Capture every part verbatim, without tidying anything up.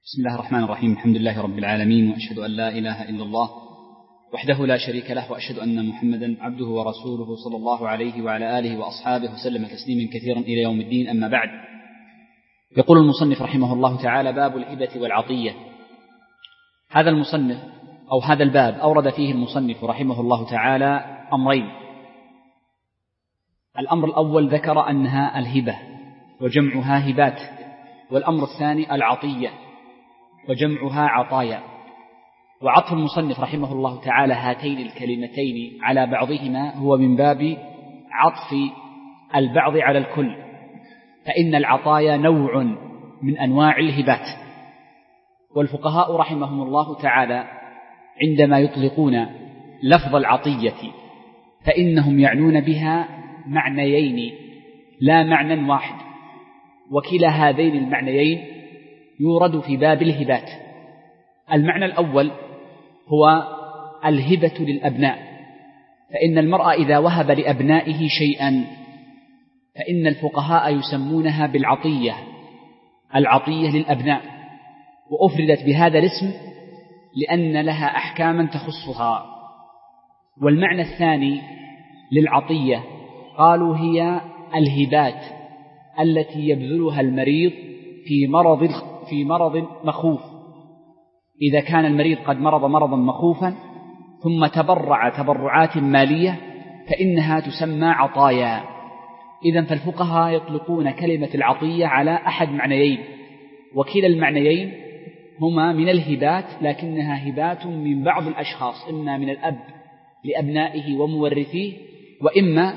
بسم الله الرحمن الرحيم. الحمد لله رب العالمين، وأشهد أن لا إله إلا الله وحده لا شريك له، وأشهد أن محمدا عبده ورسوله صلى الله عليه وعلى آله وأصحابه وسلم تسليما كثيرا إلى يوم الدين. أما بعد، يقول المصنف رحمه الله تعالى: باب الهبة والعطية. هذا المصنف أو هذا الباب أورد فيه المصنف رحمه الله تعالى أمرين. الأمر الأول ذكر أنها الهبة وجمعها هبات، والأمر الثاني العطية وجمعها عطايا. وعطف المصنف رحمه الله تعالى هاتين الكلمتين على بعضهما هو من باب عطف البعض على الكل، فإن العطايا نوع من أنواع الهبات. والفقهاء رحمهم الله تعالى عندما يطلقون لفظ العطية فإنهم يعنون بها معنيين لا معنى واحد، وكلا هذين المعنيين يورد في باب الهبات. المعنى الأول هو الهبة للأبناء، فإن المرء إذا وهب لأبنائه شيئا فإن الفقهاء يسمونها بالعطية، العطية للأبناء، وأفردت بهذا الاسم لأن لها أحكاما تخصها. والمعنى الثاني للعطية قالوا هي الهبات التي يبذلها المريض في مرض في مرض مخوف. إذا كان المريض قد مرض مرضا مخوفا ثم تبرع تبرعات مالية فإنها تسمى عطايا. إذن فالفقهاء يطلقون كلمة العطية على أحد معنيين، وكلا المعنيين هما من الهبات، لكنها هبات من بعض الأشخاص، إما من الأب لأبنائه ومورثيه، وإما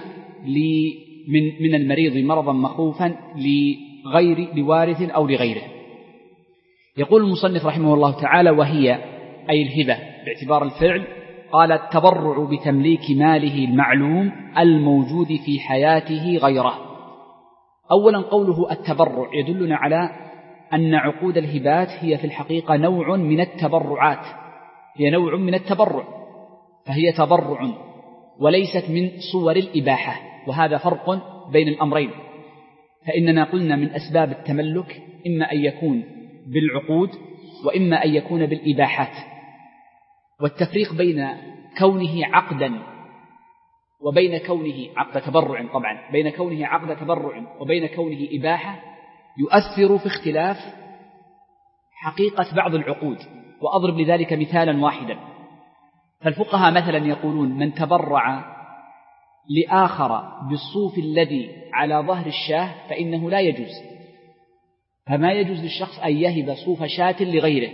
من من المريض مرضا مخوفا لغير لوارث أو لغيره. يقول المصنف رحمه الله تعالى: وهي أي الهبة باعتبار الفعل، قال: التبرع بتمليك ماله المعلوم الموجود في حياته غيره. أولا قوله التبرع يدلنا على أن عقود الهبات هي في الحقيقة نوع من التبرعات، هي نوع من التبرع، فهي تبرع وليست من صور الإباحة، وهذا فرق بين الأمرين. فإننا قلنا من أسباب التملك إما أن يكون بالعقود وإما أن يكون بالإباحات، والتفريق بين كونه عقدا وبين كونه عقد تبرع، طبعا بين كونه عقد تبرع وبين كونه إباحة يؤثر في اختلاف حقيقة بعض العقود. وأضرب لذلك مثالا واحدا. فالفقهاء مثلا يقولون: من تبرع لآخر بالصوف الذي على ظهر الشاه فإنه لا يجوز، فما يجوز للشخص أن يهب صوف شاة لغيره،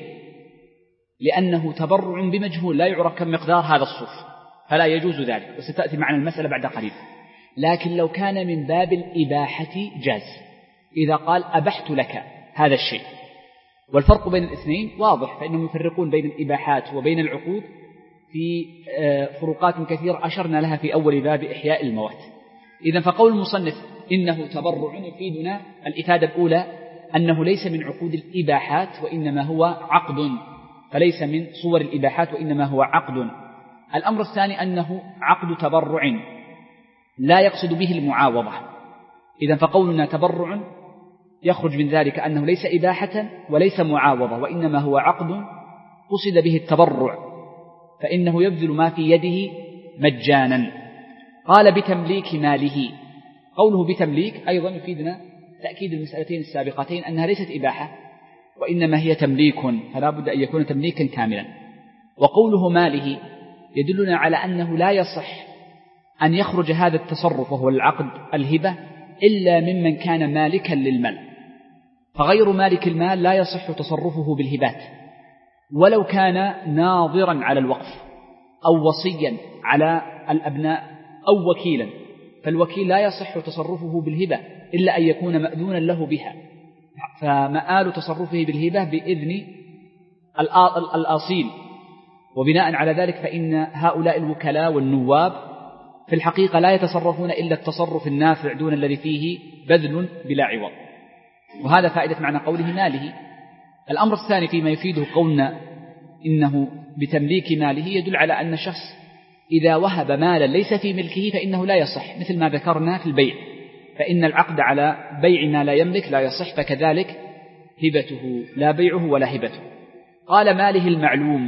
لأنه تبرع بمجهول لا يعرف كم مقدار هذا الصوف، فلا يجوز ذلك، وستأتي معنا المسألة بعد قليل. لكن لو كان من باب الإباحة جاز، إذا قال: أبحت لك هذا الشيء. والفرق بين الاثنين واضح، فإنهم يفرقون بين الإباحات وبين العقود في فروقات كثيرة أشرنا لها في أول باب إحياء الموات. إذن فقول المصنف إنه تبرع يفيدنا الإفادة الأولى أنه ليس من عقود الإباحات وإنما هو عقد، فليس من صور الإباحات وإنما هو عقد. الأمر الثاني أنه عقد تبرع لا يقصد به المعاوضة. إذن فقولنا تبرع يخرج من ذلك أنه ليس إباحة وليس معاوضة، وإنما هو عقد قصد به التبرع، فإنه يبذل ما في يده مجانا. قال: بتمليك ماله. قوله بتمليك أيضا يفيدنا تأكيد المسألتين السابقتين أنها ليست إباحة وإنما هي تمليك، فلا بد أن يكون تمليكا كاملا. وقوله ماله يدلنا على أنه لا يصح أن يخرج هذا التصرف وهو العقد الهبة إلا ممن كان مالكا للمال، فغير مالك المال لا يصح تصرفه بالهبات، ولو كان ناظرا على الوقف أو وصيا على الأبناء أو وكيلا، فالوكيل لا يصح تصرفه بالهبة إلا أن يكون مأذونا له بها، فمآل تصرفه بالهبة بإذن الأصيل. وبناء على ذلك فإن هؤلاء الوكلاء والنواب في الحقيقة لا يتصرفون إلا التصرف النافع دون الذي فيه بذل بلا عوض، وهذا فائدة معنى قوله ماله. الأمر الثاني فيما يفيده قولنا إنه بتمليك ماله يدل على أن الشخص إذا وهب مالا ليس في ملكه فإنه لا يصح، مثل ما ذكرنا في البيع، فإن العقد على بيع ما لا يملك لا يصح، فكذلك هبته لا بيعه ولا هبته. قال ماله المعلوم،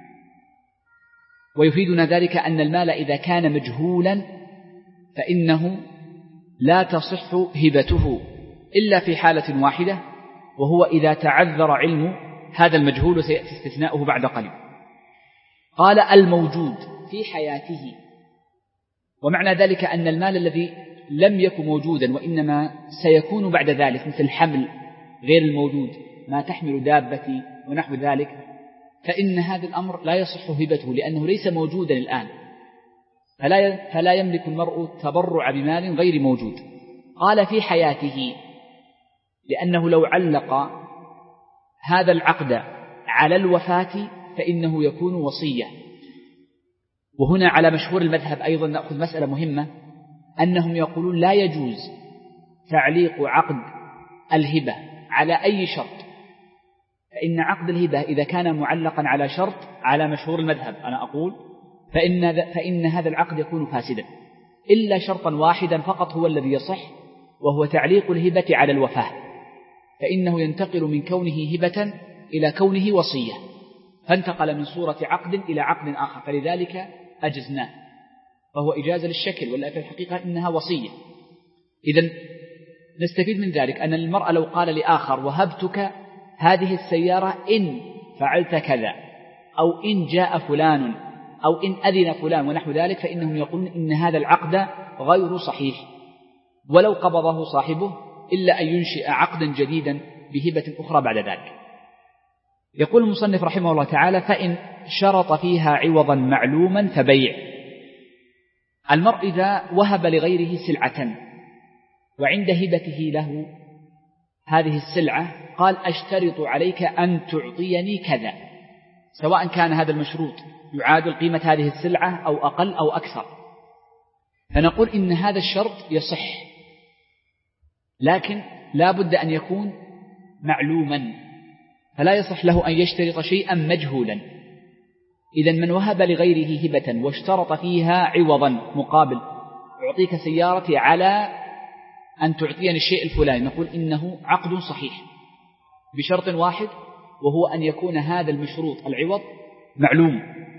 ويفيدنا ذلك أن المال إذا كان مجهولا فإنه لا تصح هبته إلا في حالة واحدة، وهو إذا تعذر علم هذا المجهول، وسيأتي استثناؤه بعد قليل. قال الموجود في حياته، ومعنى ذلك أن المال الذي لم يكن موجودا وإنما سيكون بعد ذلك، مثل الحمل غير الموجود، ما تحمل دابتي ونحو ذلك، فإن هذا الأمر لا يصح هبته لأنه ليس موجودا الآن، فلا فلا يملك المرء التبرع بمال غير موجود. قال في حياته، لأنه لو علق هذا العقد على الوفاة فإنه يكون وصية. وهنا على مشهور المذهب أيضا نأخذ مسألة مهمة، أنهم يقولون لا يجوز تعليق عقد الهبة على أي شرط، فإن عقد الهبة إذا كان معلقا على شرط على مشهور المذهب أنا أقول فإن, فإن هذا العقد يكون فاسدا، إلا شرطا واحدا فقط هو الذي يصح، وهو تعليق الهبة على الوفاة، فإنه ينتقل من كونه هبة إلى كونه وصية، فانتقل من صورة عقد إلى عقد آخر، فلذلك أجزناه، فهو إجازة للشكل، ولا في الحقيقة إنها وصية. إذن نستفيد من ذلك أن المرأة لو قال لآخر وهبتك هذه السيارة إن فعلت كذا، أو إن جاء فلان، أو إن أذن فلان ونحو ذلك، فإنهم يقولون إن هذا العقد غير صحيح ولو قبضه صاحبه، إلا أن ينشئ عقدا جديدا بهبة أخرى بعد ذلك. يقول المصنف رحمه الله تعالى: فإن شرط فيها عوضا معلوما فبيع. المرء إذا وهب لغيره سلعة وعند هبته له هذه السلعة قال: أشترط عليك أن تعطيني كذا، سواء كان هذا المشروط يعادل قيمة هذه السلعة أو أقل أو أكثر، فنقول إن هذا الشرط يصح، لكن لا بد أن يكون معلوما، فلا يصح له أن يشترط شيئا مجهولا. إذن من وهب لغيره هبة واشترط فيها عوضا مقابل أعطيك سيارتي على أن تعطيني الشيء الفلاني، نقول إنه عقد صحيح بشرط واحد، وهو أن يكون هذا المشروط العوض معلوم،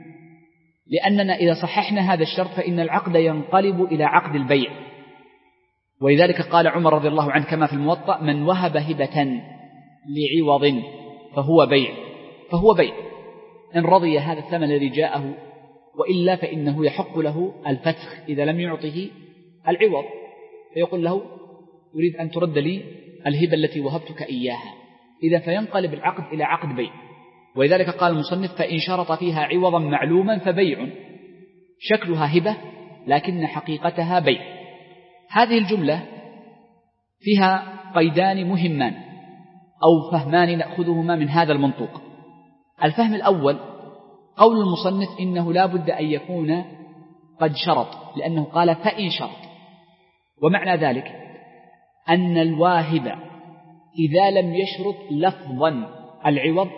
لأننا إذا صححنا هذا الشرط فإن العقد ينقلب إلى عقد البيع. ولذلك قال عمر رضي الله عنه كما في الموطأ: من وهب هبة لعوض فهو بيع فهو بيع إن رضي هذا الثمن الذي جاءه، وإلا فإنه يحق له الفسخ إذا لم يعطه العوض، فيقول له: أريد أن ترد لي الهبة التي وهبتك إياها، إذا فينقلب العقد إلى عقد بيع. ولذلك قال المصنف: فإن شرط فيها عوضا معلوما فبيع، شكلها هبة لكن حقيقتها بيع. هذه الجملة فيها قيدان مهمان أو فهمان نأخذهما من هذا المنطوق. الفهم الأول قول المصنف إنه لا بد أن يكون قد شرط، لأنه قال فإن شرط، ومعنى ذلك أن الواهب إذا لم يشرط لفظا العوض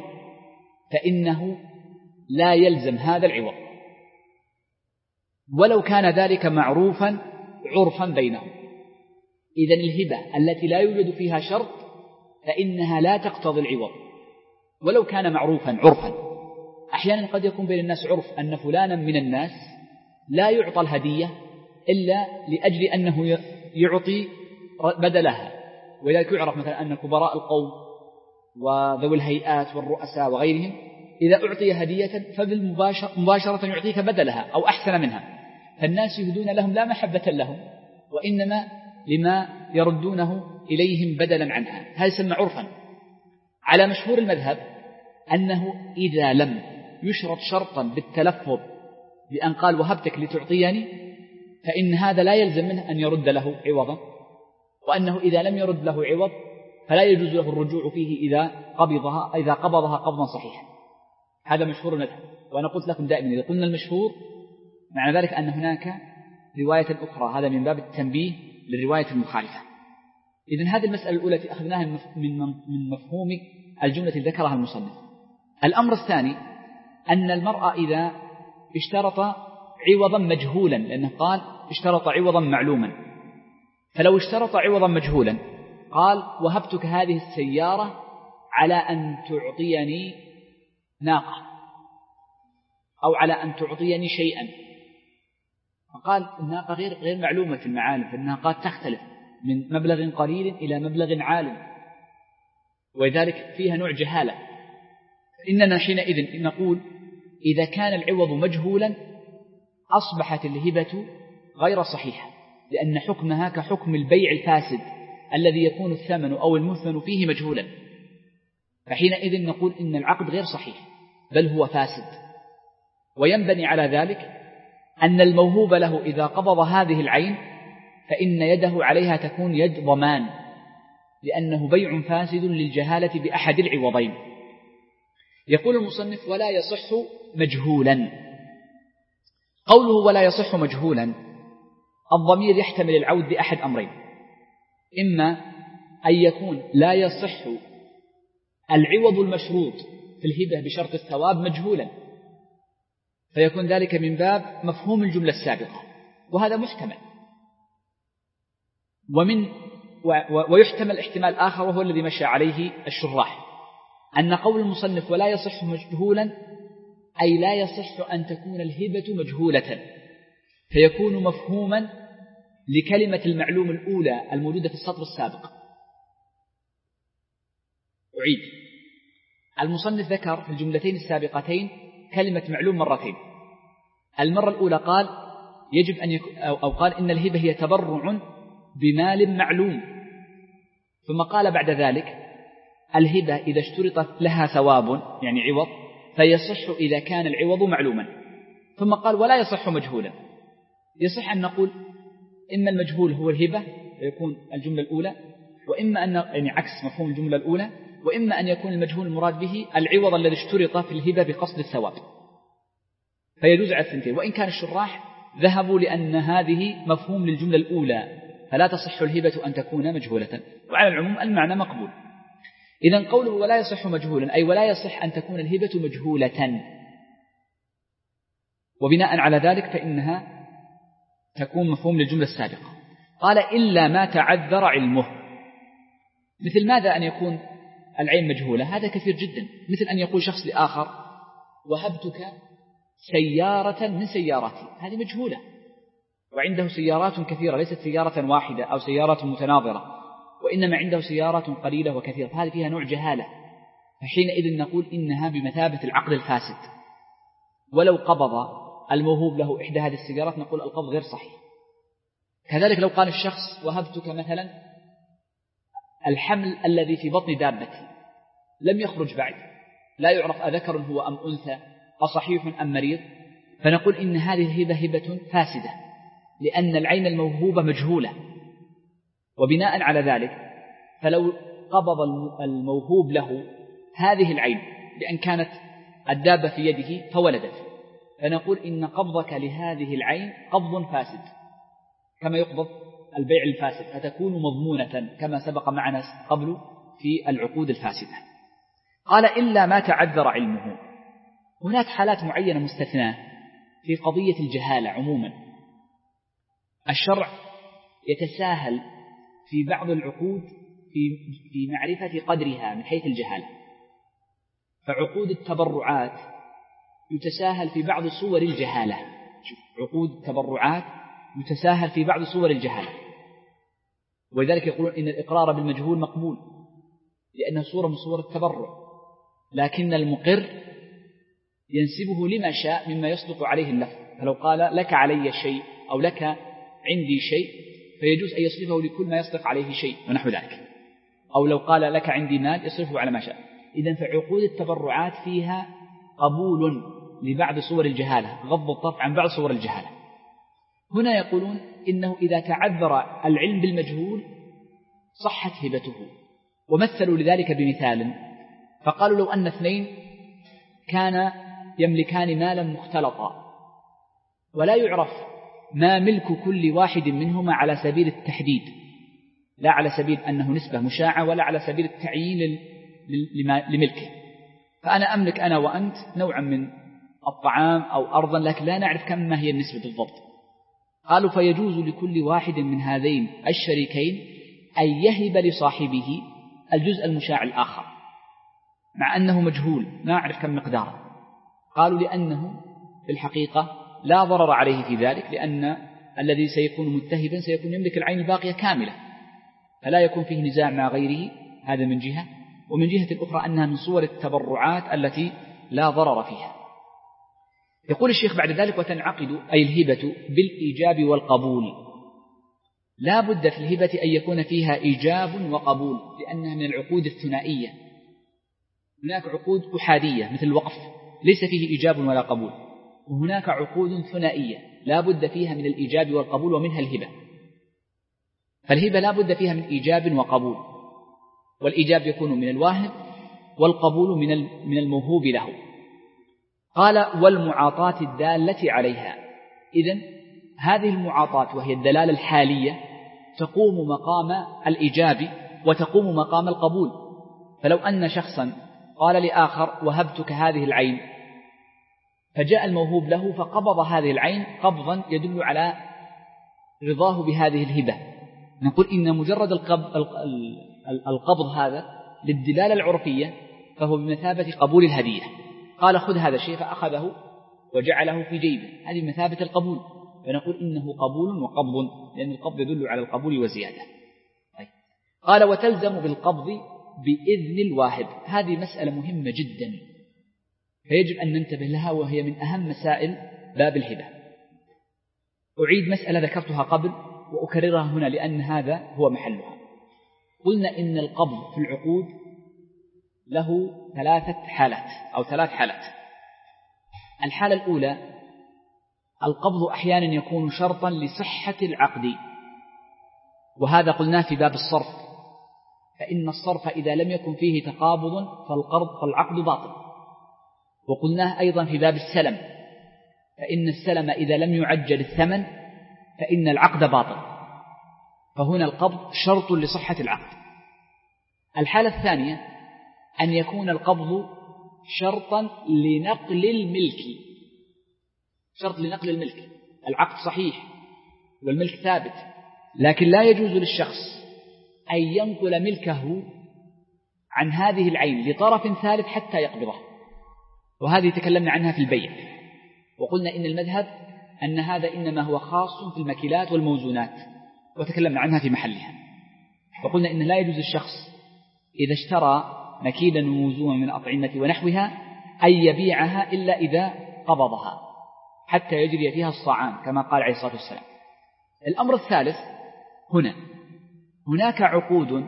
فإنه لا يلزم هذا العوض، ولو كان ذلك معروفا عرفا بينهم. إذن الهبة التي لا يوجد فيها شرط فإنها لا تقتضي العوض ولو كان معروفا عرفا. أحيانا قد يكون بين الناس عرف أن فلانا من الناس لا يعطى الهدية إلا لأجل أنه يعطي بدلها، ولذلك يعرف مثلا أن كبراء القوم وذوي الهيئات والرؤساء وغيرهم إذا أعطي هدية فبالمباشرة يعطيك بدلها أو أحسن منها، فالناس يهدون لهم لا محبة لهم، وإنما لما يردونه إليهم بدلا عنها. هذا يسمى عرفا. على مشهور المذهب أنه إذا لم يشرط شرطا بالتلفظ بأن قال وهبتك لتعطيني فإن هذا لا يلزم منه أن يرد له عوضا، وأنه إذا لم يرد له عوض فلا يجوز له الرجوع فيه إذا قبضها إذا قبضها قبضا صحيحا. هذا مشهور المذهب. وأنا قلت لكم دائما إذا قلنا المشهور معنى ذلك أن هناك رواية أخرى، هذا من باب التنبيه للرواية المخالفة. إذن هذه المسألة الأولى أخذناها من مفهوم الجملة التي ذكرها المصنف. الأمر الثاني أن المرأة إذا اشترط عوضا مجهولا، لأنه قال اشترط عوضا معلوما، فلو اشترط عوضا مجهولا قال وهبتك هذه السيارة على أن تعطيني ناقة أو على أن تعطيني شيئا. فقال الناقة غير غير معلومة في المعالم، فالناقات تختلف من مبلغ قليل إلى مبلغ عال، ولذلك فيها نوع جهالة. إننا حينئذ نقول إذا كان العوض مجهولا أصبحت الهبة غير صحيحة، لأن حكمها كحكم البيع الفاسد الذي يكون الثمن أو المثمن فيه مجهولا، فحينئذ نقول إن العقد غير صحيح بل هو فاسد. وينبني على ذلك أن الموهوب له إذا قبض هذه العين فإن يده عليها تكون يد ضمان، لأنه بيع فاسد للجهالة بأحد العوضين. يقول المصنف ولا يصح مجهولا. قوله ولا يصح مجهولا الضمير يحتمل العود بأحد أمرين: إما أن يكون لا يصح العوض المشروط في الهبة بشرط الثواب مجهولا، فيكون ذلك من باب مفهوم الجملة السابقة، وهذا محتمل. ومن ويحتمل احتمال آخر وهو الذي مشى عليه الشراح، أن قول المصنف ولا يصح مجهولا أي لا يصح أن تكون الهبة مجهولة، فيكون مفهوما لكلمة المعلوم الأولى الموجودة في السطر السابق. أعيد: المصنف ذكر في الجملتين السابقتين كلمة معلوم مرتين. المرة الأولى قال يجب أن يكون أو قال إن الهبة هي تبرع بمال معلوم، ثم قال بعد ذلك الهبة إذا اشترطت لها ثواب يعني عوض فيصح إذا كان العوض معلوما، ثم قال ولا يصح مجهولا. يصح أن نقول إما المجهول هو الهبة فيكون الجملة الأولى، وإما أن يعني عكس مفهوم الجملة الأولى، وإما أن يكون المجهول المراد به العوض الذي اشترط في الهبة بقصد الثواب، فيجوز على الثنتين. وإن كان الشراح ذهبوا لأن هذه مفهوم للجملة الأولى فلا تصح الهبة أن تكون مجهولة، وعلى العموم المعنى مقبول. إذن قوله ولا يصح مجهولا أي ولا يصح أن تكون الهبة مجهولة، وبناء على ذلك فإنها تكون مفهوم للجملة السابقة. قال إلا ما تعذر علمه. مثل ماذا أن يكون العين مجهولة؟ هذا كثير جدا، مثل أن يقول شخص لآخر وهبتك سيارة من سياراتي، هذه مجهولة، وعنده سيارات كثيرة ليست سيارة واحدة أو سيارات متناظرة، وإنما عنده سيارات قليلة وكثيرة، فهذه فيها نوع جهالة، فحينئذ نقول إنها بمثابة العقد الفاسد. ولو قبض الموهوب له إحدى هذه السيارات نقول القبض غير صحيح. كذلك لو قال الشخص وهبتك مثلا الحمل الذي في بطن دابتي لم يخرج بعد، لا يعرف أذكر هو أم أنثى، أصحيح أم مريض، فنقول إن هذه الهبة هبة فاسدة لأن العين الموهوبة مجهولة. وبناء على ذلك فلو قبض الموهوب له هذه العين لأن كانت الدابة في يده فولدت، فنقول إن قبضك لهذه العين قبض فاسد كما يقبض البيع الفاسد، فتكون مضمونة كما سبق معنا قبل في العقود الفاسدة. قال إلا ما تعذر علمه. هناك حالات معينة مستثناة في قضية الجهالة عموما. الشرع يتساهل في بعض العقود في في معرفة قدرها من حيث الجهالة، فعقود التبرعات يتساهل في بعض صور الجهالة. عقود التبرعات يتساهل في بعض صور الجهالة، ولذلك يقولون إن الإقرار بالمجهول مقبول لأنه صورة من صور التبرع، لكن المقر ينسبه لما شاء مما يصدق عليه اللفظ، فلو قال لك علي شيء أو لك عندي شيء فيجوز أن يصرفه لكل ما يصدق عليه شيء ونحو ذلك، أو لو قال لك عندي مال يصرفه على ما شاء. إذن فعقود التبرعات فيها قبول لبعض صور الجهالة، غض الطرف عن بعض صور الجهالة. هنا يقولون إنه إذا تعذر العلم بالمجهول صحت هبته، ومثلوا لذلك بمثال، فقالوا لو أن اثنين كان يملكان مالا مختلطا ولا يعرف ما ملك كل واحد منهما على سبيل التحديد، لا على سبيل أنه نسبة مشاعة ولا على سبيل التعيين لملكه، فأنا أملك أنا وأنت نوعا من الطعام أو أرضا لكن لا نعرف كم ما هي النسبة بالضبط. قالوا فيجوز لكل واحد من هذين الشريكين أن يهب لصاحبه الجزء المشاع الآخر، مع أنه مجهول ما أعرف كم مقداره؟ قالوا لأنه في الحقيقة لا ضرر عليه في ذلك، لأن الذي سيكون متهبا سيكون يملك العين الباقية كاملة، فلا يكون فيه نزاع مع غيره. هذا من جهة. ومن جهة أخرى أنها من صور التبرعات التي لا ضرر فيها. يقول الشيخ بعد ذلك: وتنعقد أي الهبة بالإيجاب والقبول. لا بد في الهبة أن يكون فيها إيجاب وقبول، لأنها من العقود الثنائية. هناك عقود أحادية مثل الوقف ليس فيه إيجاب ولا قبول، وهناك عقود ثنائية لا بد فيها من الإيجاب والقبول، ومنها الهبة. فالهبة لا بد فيها من إيجاب وقبول، والإيجاب يكون من الواهب والقبول من الموهوب له. قال: والمعاطاة الدالة عليها. إذن هذه المعاطاة وهي الدلالة الحالية تقوم مقام الإيجاب وتقوم مقام القبول. فلو أن شخصا قال لآخر: وهبتك هذه العين، فجاء الموهوب له فقبض هذه العين قبضا يدل على رضاه بهذه الهبة، نقول إن مجرد القبض هذا للدلالة العرفية فهو بمثابة قبول الهدية. قال: خذ هذا الشيء، فأخذه وجعله في جيبه، هذه بمثابة القبول، فنقول إنه قبول وقبض، لأن القبض يدل على القبول وزيادة. طيب. قال: وتلزم بالقبض بإذن الواهب. هذه مسألة مهمة جدا فيجب أن ننتبه لها، وهي من أهم مسائل باب الهبة. أعيد مسألة ذكرتها قبل وأكررها هنا لأن هذا هو محلها. قلنا إن القبض في العقود له ثلاثة حالات أو ثلاث حالات. الحالة الأولى: القبض أحيانا يكون شرطا لصحة العقد، وهذا قلناه في باب الصرف، فإن الصرف إذا لم يكن فيه تقابض فالقرض فالعقد باطل. وقلناه أيضا في باب السلم، فإن السلم إذا لم يعجل الثمن فإن العقد باطل، فهنا القبض شرط لصحة العقد. الحالة الثانية: أن يكون القبض شرطا لنقل الملك، شرط لنقل الملك، العقد صحيح والملك ثابت، لكن لا يجوز للشخص أن ينقل ملكه عن هذه العين لطرف ثالث حتى يقبضه، وهذه تكلمنا عنها في البيع، وقلنا إن المذهب أن هذا إنما هو خاص في المكيلات والموزونات، وتكلمنا عنها في محلها. وقلنا إن لا يجوز الشخص إذا اشترى مكيلا وموزونا من أطعمة ونحوها أن يبيعها إلا إذا قبضها حتى يجري فيها الصاعان كما قال عليه الصلاة والسلام. الأمر الثالث: هنا هناك عقود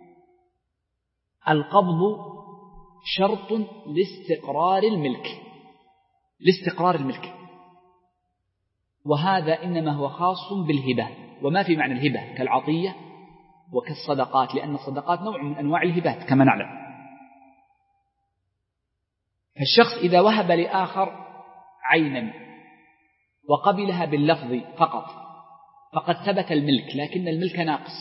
القبض شرط لاستقرار الملك، لاستقرار الملك، وهذا إنما هو خاص بالهبة وما في معنى الهبة كالعطية وكالصدقات، لأن الصدقات نوع من أنواع الهبات كما نعلم. فالشخص إذا وهب لآخر عينا وقبلها باللفظ فقط فقد ثبت الملك، لكن الملك ناقص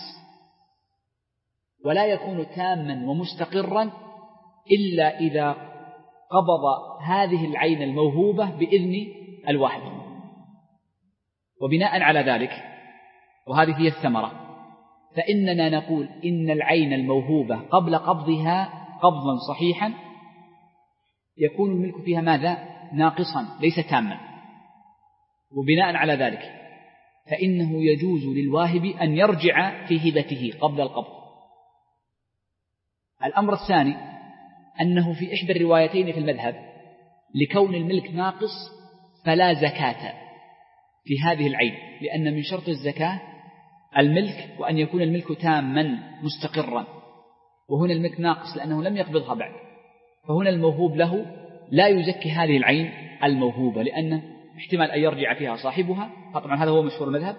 ولا يكون تاما ومستقرا إلا إذا قبض هذه العين الموهوبة بإذن الواهب. وبناء على ذلك، وهذه هي الثمرة، فإننا نقول إن العين الموهوبة قبل قبضها قبضا صحيحا يكون الملك فيها ماذا؟ ناقصا ليس تاما. وبناء على ذلك فإنه يجوز للواهب أن يرجع في هبته قبل القبض. الأمر الثاني أنه في إحدى الروايتين في المذهب لكون الملك ناقص فلا زكاة في هذه العين، لأن من شرط الزكاة الملك وأن يكون الملك تاما مستقرا، وهنا الملك ناقص لأنه لم يقبضها بعد، فهنا الموهوب له لا يزكي هذه العين الموهوبة لأن احتمال أن يرجع فيها صاحبها، طبعا هذا هو مشهور المذهب،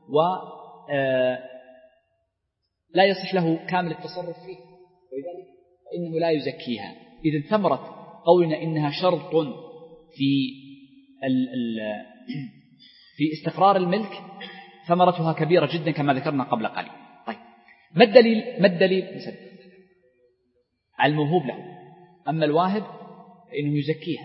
ولا يصح له كامل التصرف فيه، ولذلك فإنه لا يزكيها. إذن ثمرة قولنا إنها شرط في ال ال في استقرار الملك ثمرتها كبيرة جدا كما ذكرنا قبل قليل. طيب، ما الدليل؟ ما الدليل؟ الموهوب له، أما الواهب فإنه يزكيها.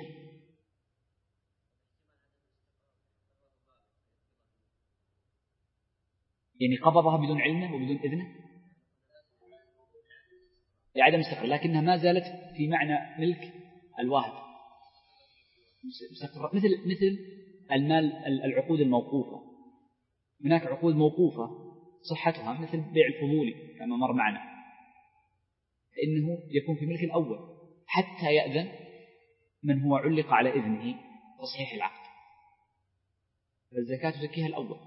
يعني قبضها بدون علمه وبدون إذنه. لعدم استقرار، لكنها ما زالت في معنى ملك الواهب مستقرة، مثل مثل المال العقود الموقوفة. هناك عقود موقوفة صحتها مثل بيع الفضولي كما مر معنا، فإنه يكون في ملك الأول حتى يأذن من هو علق على إذنه تصحيح العقد، فالزكاة تزكيها الأول.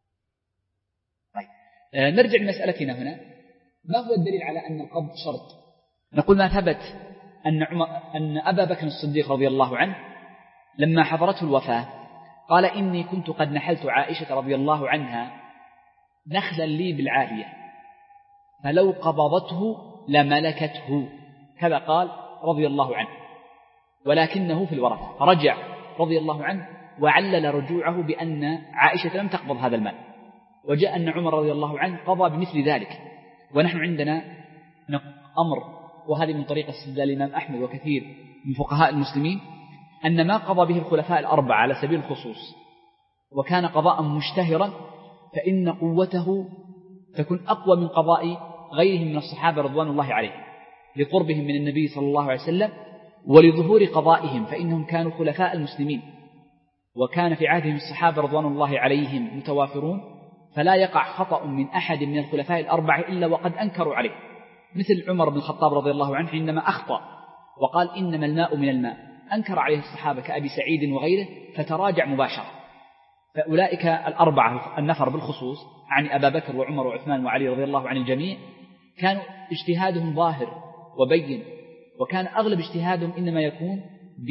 طيب آه نرجع لمسألتنا هنا. ما هو الدليل على أن القبض شرط؟ نقول ما ثبت أن, أن أبا بكر الصديق رضي الله عنه لما حضرته الوفاة قال إني كنت قد نحلت عائشة رضي الله عنها نخلا لي بالعالية فلو قبضته لملكته، كذا قال رضي الله عنه، ولكنه في الورثة. فرجع رضي الله عنه وعلل رجوعه بأن عائشة لم تقبض هذا المال، وجاء أن عمر رضي الله عنه قضى بمثل ذلك. ونحن عندنا أمر، وهذه من طريقة استدلال الإمام أحمد وكثير من فقهاء المسلمين، أن ما قضى به الخلفاء الأربعة على سبيل الخصوص وكان قضاء مشتهرا فإن قوته تكون أقوى من قضاء غيرهم من الصحابة رضوان الله عليهم لقربهم من النبي صلى الله عليه وسلم ولظهور قضائهم، فإنهم كانوا خلفاء المسلمين وكان في عهدهم الصحابة رضوان الله عليهم متوافرون، فلا يقع خطأ من أحد من الخلفاء الأربعة إلا وقد أنكروا عليه، مثل عمر بن الخطاب رضي الله عنه حينما أخطأ وقال إنما الماء من الماء، أنكر عليه الصحابة كأبي سعيد وغيره فتراجع مباشرة. فأولئك الأربعة النفر بالخصوص عن أبا بكر وعمر وعثمان وعلي رضي الله عن الجميع كانوا اجتهادهم ظاهر وبين، وكان أغلب اجتهادهم إنما يكون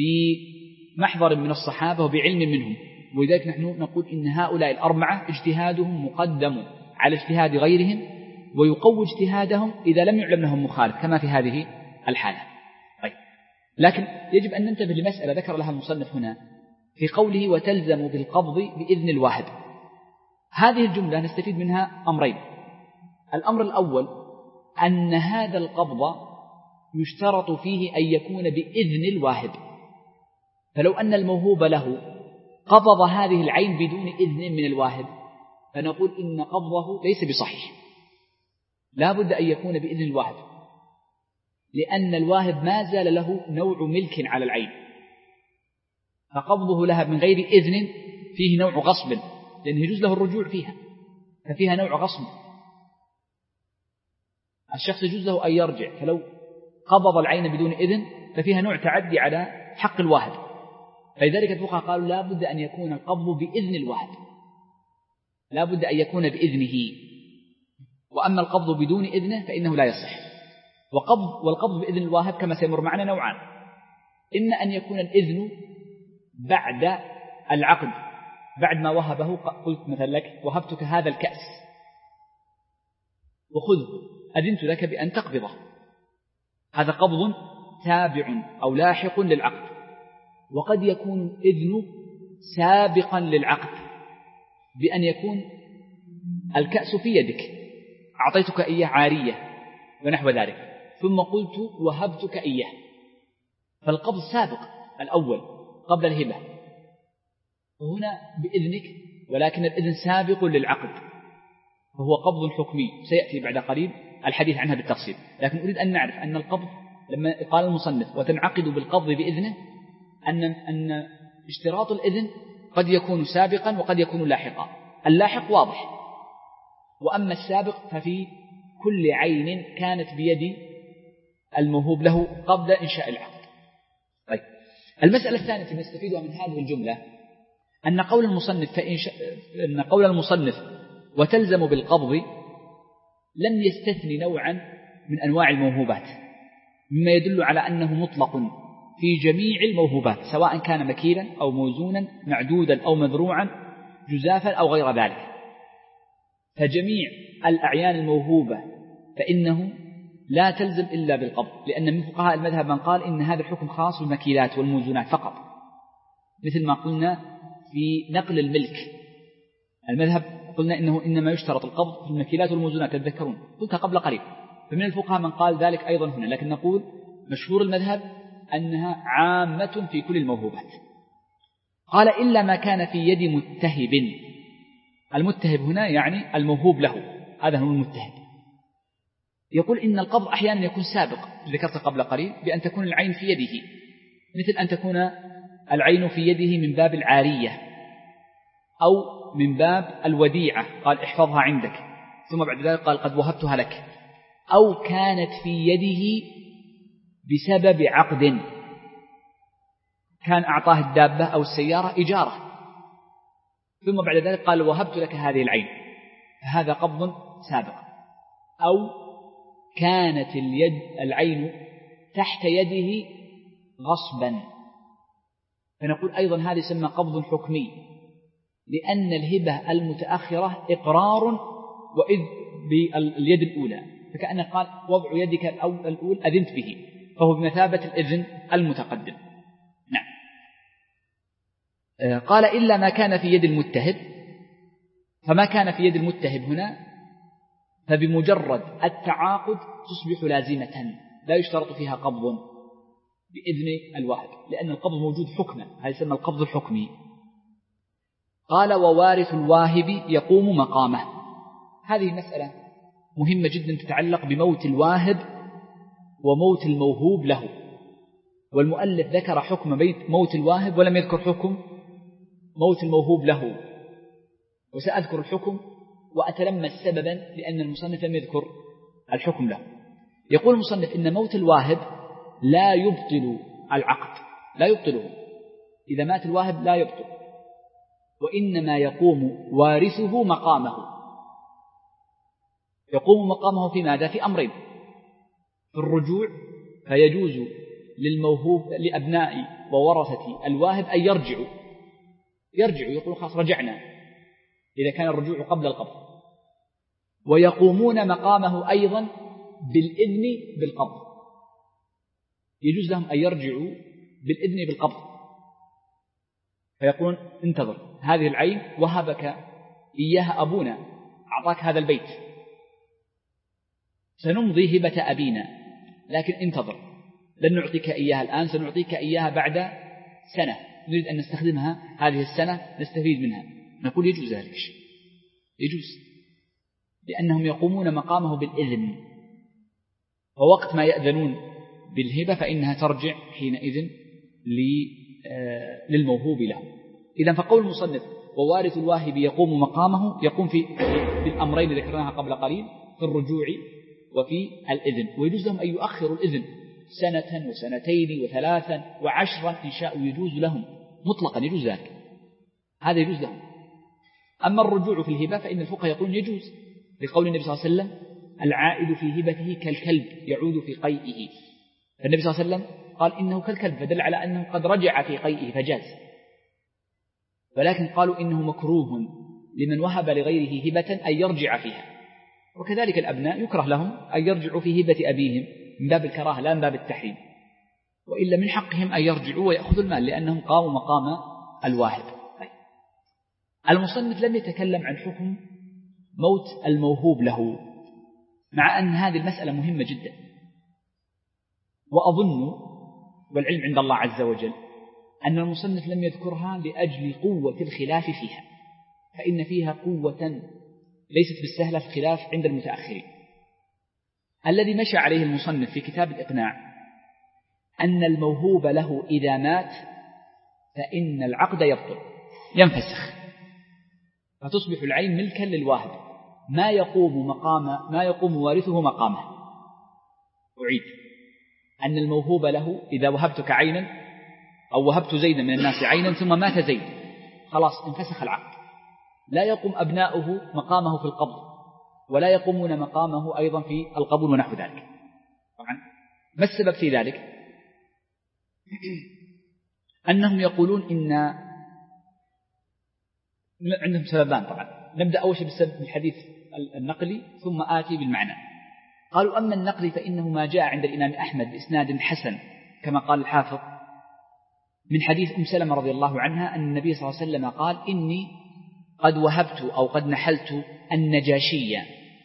بمحضر من الصحابة وبعلم منهم، ولذلك نحن نقول إن هؤلاء الأربعة اجتهادهم مقدم على اجتهاد غيرهم، ويقوي اجتهادهم إذا لم يعلم لهم مخالف كما في هذه الحالة. طيب لكن يجب أن ننتبه لمسألة ذكر لها المصنف هنا في قوله وتلزم بالقبض بإذن الواهب. هذه الجملة نستفيد منها أمرين. الأمر الأول أن هذا القبض يشترط فيه أن يكون بإذن الواهب، فلو أن الموهوب له قبض هذه العين بدون إذن من الواهب فنقول إن قبضه ليس بصحيح، لا بد أن يكون بإذن الواهب، لأن الواهب ما زال له نوع ملك على العين، فقبضه لها من غير إذن فيه نوع غصب، لأنه يجوز له الرجوع فيها ففيها نوع غصب. الشخص يجوز له أن يرجع، فلو قبض العين بدون إذن ففيها نوع تعدي على حق الواهب، فلذلك الفقهاء قالوا لا بد أن يكون القبض بإذن الواهب، لا بد أن يكون بإذنه. وأما القبض بدون إذنه فإنه لا يصح. وقبض والقبض بإذن الواهب كما سيمر معنا نوعان، إن أن يكون الإذن بعد العقد، بعد ما وهبه قلت مثلا لك وهبتك هذا الكأس وخذ أذنت لك بأن تقبضه، هذا قبض تابع أو لاحق للعقد. وقد يكون الإذن سابقا للعقد بأن يكون الكأس في يدك، أعطيتك إياه عارية ونحو ذلك، ثم قلت وهبتك إياه، فالقبض سابق الأول قبل الهبة، وهنا بإذنك ولكن الإذن سابق للعقد، وهو قبض حكمي سيأتي بعد قريب الحديث عنها بالتفصيل. لكن أريد أن نعرف أن القبض لما قال المصنف وتنعقد بالقبض بإذنه أن أن اشتراط الإذن قد يكون سابقا وقد يكون لاحقا. اللاحق واضح، وأما السابق ففي كل عين كانت بيد الموهوب له قبل إنشاء العقد. طيب المسألة الثانية التي نستفيدها من هذه الجملة أن قول المصنف فإن ش... أن قول المصنف وتلزم بالقبض لم يستثني نوعا من أنواع الموهوبات، مما يدل على أنه مطلق في جميع الموهوبات، سواء كان مكيلا أو موزونا معدودا أو مذروعا جزافا أو غير ذلك. فجميع الأعيان الموهوبة فإنه لا تلزم إلا بالقبض، لأن من فقهاء المذهب من قال إن هذا الحكم خاص بالمكيلات والموزونات فقط، مثل ما قلنا في نقل الملك المذهب قلنا إنه إنما يشترط القبض في المكيلات والموزونات، تذكرون قلتها قبل قريب. فمن الفقهاء من قال ذلك أيضا هنا، لكن نقول مشهور المذهب أنها عامة في كل الموهوبات. قال إلا ما كان في يد متهب، المتهب هنا يعني الموهوب له، هذا هو المتهب. يقول إن القبض أحيانا يكون سابق، ذكرت قبل قليل بأن تكون العين في يده، مثل أن تكون العين في يده من باب العارية أو من باب الوديعة، قال احفظها عندك، ثم بعد ذلك قال قد وهبتها لك، أو كانت في يده بسبب عقد، كان أعطاه الدابة أو السيارة إجارة، ثم بعد ذلك قال وهبت لك هذه العين، هذا قبض سابق. أو كانت اليد العين تحت يده غصبا، فنقول أيضا هذا يسمى قبض حكمي، لأن الهبة المتأخرة إقرار وإذ باليد الأولى، فكأنه قال وضع يدك الأول أذنت به، فهو بمثابة الإذن المتقدم. نعم. قال إلا ما كان في يد المتهب، فما كان في يد المتهب هنا فبمجرد التعاقد تصبح لازمة، لا يشترط فيها قبض بإذن الواهب، لأن القبض موجود حكما، هذا يسمى القبض الحكمي. قال ووارث الواهب يقوم مقامه. هذه مسألة مهمة جدا تتعلق بموت الواهب وموت الموهوب له، والمؤلف ذكر حكم بيت موت الواهب ولم يذكر حكم موت الموهوب له، وسأذكر الحكم وأتلمس سببا لأن المصنف لم يذكر الحكم له. يقول المصنف إن موت الواهب لا يبطل العقد، لا يبطله، إذا مات الواهب لا يبطل، وإنما يقوم وارثه مقامه. يقوم مقامه في ماذا؟ في أمرين: في الرجوع، فيجوز للموهوب لأبناء وورثة الواهب أن يرجعوا يرجعوا يقولوا خلاص رجعنا إذا كان الرجوع قبل القبض، ويقومون مقامه أيضا بالإذن بالقبض، يجوز لهم أن يرجعوا بالإذن بالقبض، فيقولون انتظر هذه العين وهبك إياها أبونا، أعطاك هذا البيت، سنمضي هبة أبينا، لكن انتظر لن نعطيك إياها الآن، سنعطيك إياها بعد سنة، نريد أن نستخدمها هذه السنة نستفيد منها. نقول يجوز ذلك الشيء، يجوز، لأنهم يقومون مقامه بالإذن، ووقت ما يأذنون بالهبة فإنها ترجع حينئذ للموهوب له. إذن فقول المصنف ووارث الواهب يقوم مقامه يقوم في بالأمرين ذكرناها قبل قليل، في الرجوع وفي الإذن، ويجوز لهم أن يؤخروا الإذن سنة وسنتين وثلاثا وعشرا إن شاءوا، يجوز لهم مطلقا، يجوز ذلك، هذا يجوز لهم. أما الرجوع في الهبة فإن الفقهاء يقولون يجوز، لقول النبي صلى الله عليه وسلم العائد في هبته كالكلب يعود في قيئه، فالنبي صلى الله عليه وسلم قال إنه كالكلب، فدل على أنه قد رجع في قيئه فجاز. ولكن قالوا إنه مكروه لمن وهب لغيره هبة أن يرجع فيها، وكذلك الأبناء يكره لهم أن يرجعوا في هبة أبيهم من باب الكراهة لا من باب التحريم، وإلا من حقهم أن يرجعوا ويأخذوا المال لأنهم قاموا مقام الواهب. المصنف لم يتكلم عن حكم موت الموهوب له، مع أن هذه المسألة مهمة جدا، وأظن والعلم عند الله عز وجل أن المصنف لم يذكرها لأجل قوة الخلاف فيها، فإن فيها قوة ليست بالسهلة في الخلاف عند المتأخرين. الذي مشى عليه المصنف في كتاب الإقناع أن الموهوب له إذا مات فإن العقد يبطل ينفسخ، فتصبح العين ملكا للواهب، ما يقوم مقام ما يقوم وارثه مقامه. أعيد أن الموهوب له إذا وهبتك عينا أو وهبت زيدا من الناس عينا ثم مات زيد، خلاص انفسخ العقد، لا يقوم أبناؤه مقامه في القبض، ولا يقومون مقامه أيضا في القبول ونحو ذلك. طبعا ما السبب في ذلك؟ أنهم يقولون إن عندهم سببان. طبعا نبدأ أول شيء بالسبب الحديث النقلي ثم آتي بالمعنى. قالوا أما النقلي فإنه ما جاء عند الإمام أحمد بإسناد حسن كما قال الحافظ من حديث أم سلمة رضي الله عنها أن النبي صلى الله عليه وسلم قال إني قد وهبت أو قد نحلت النجاشية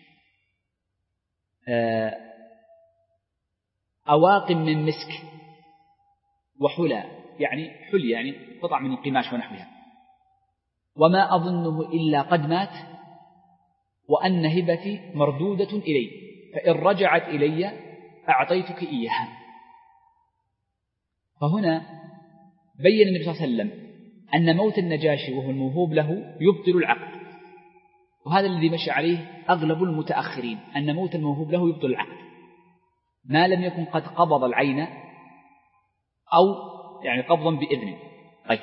أواقم من مسك وحلى، يعني حلي يعني قطع من القماش ونحوها، وما أظنه إلا قد مات وأن هبتي مردودة إلي، فإن رجعت إلي أعطيتك إياها. فهنا بين النبي صلى الله عليه وسلم أن موت النجاشي وهو الموهوب له يبطل العقد، وهذا الذي مشى عليه أغلب المتأخرين، أن موت الموهوب له يبطل العقد ما لم يكن قد قبض العين أو يعني قبضا بإذن. طيب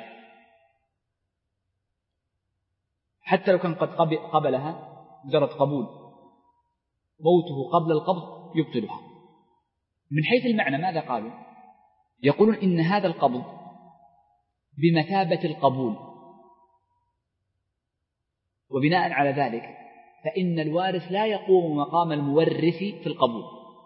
حتى لو كان قد قبلها مجرد قبول، موته قبل القبض يبطلها. من حيث المعنى ماذا قالوا؟ يقولون إن هذا القبض بمثابة القبول، وبناء على ذلك فإن الوارث لا يقوم مقام المورث في القبول،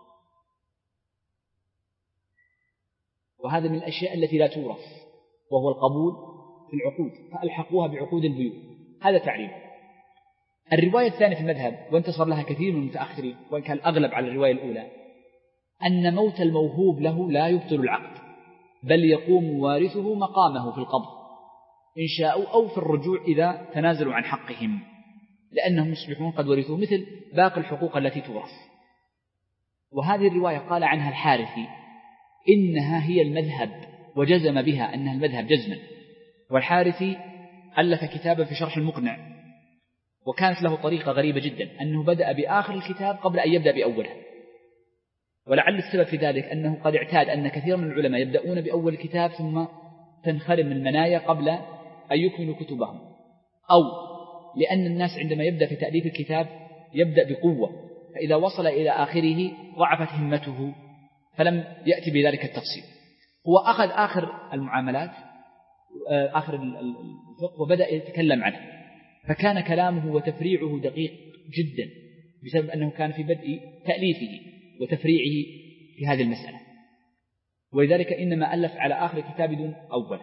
وهذا من الأشياء التي لا تورث، وهو القبول في العقود، فألحقوها بعقود البيوع. هذا تعريف. الرواية الثانية في المذهب وانتصر لها كثير من المتأخرين وإن كان الأغلب على الرواية الأولى، أن موت الموهوب له لا يبطل العقد، بل يقوم وارثه مقامه في القبض إن شاءوا أو في الرجوع إذا تنازلوا عن حقهم، لأنهم يصبحون قد ورثوا مثل باقي الحقوق التي تورث. وهذه الرواية قال عنها الحارثي إنها هي المذهب، وجزم بها أنها المذهب جزما. والحارثي ألف كتابا في شرح المقنع، وكانت له طريقة غريبة جدا أنه بدأ بآخر الكتاب قبل أن يبدأ بأوله، ولعل السبب في ذلك أنه قد اعتاد أن كثير من العلماء يبدأون بأول الكتاب ثم تنخرم المنايا قبل أن يكملوا كتبهم، أو لأن الناس عندما يبدأ في تأليف الكتاب يبدأ بقوة، فإذا وصل إلى آخره ضعفت همته فلم يأتي بذلك التفصيل. هو أخذ آخر المعاملات آخر الفقه وبدأ يتكلم عنه، فكان كلامه وتفريعه دقيق جدا بسبب أنه كان في بدء تأليفه وتفريعه في هذه المسألة، ولذلك إنما ألف على آخر كتاب دون أوله.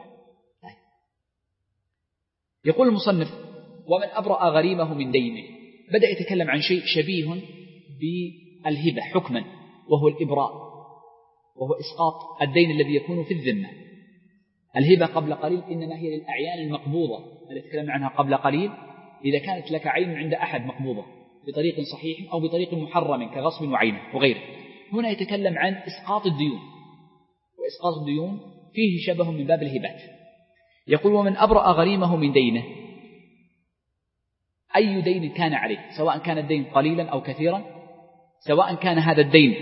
يقول المصنف ومن أبرأ غريمه من دينه، بدأ يتكلم عن شيء شبيه بالهبة حكما، وهو الإبراء، وهو إسقاط الدين الذي يكون في الذمة. الهبة قبل قليل إنما هي للأعيان المقبوضة التي تكلمنا عنها قبل قليل، إذا كانت لك عين عند أحد مقبوضة بطريق صحيح أو بطريق محرم كغصب وعينه وغيره. هنا يتكلم عن إسقاط الديون، وإسقاط الديون فيه شبه من باب الهبات. يقول ومن أبرأ غريمه من دينه، أي دين كان عليه، سواء كان الدين قليلا أو كثيرا، سواء كان هذا الدين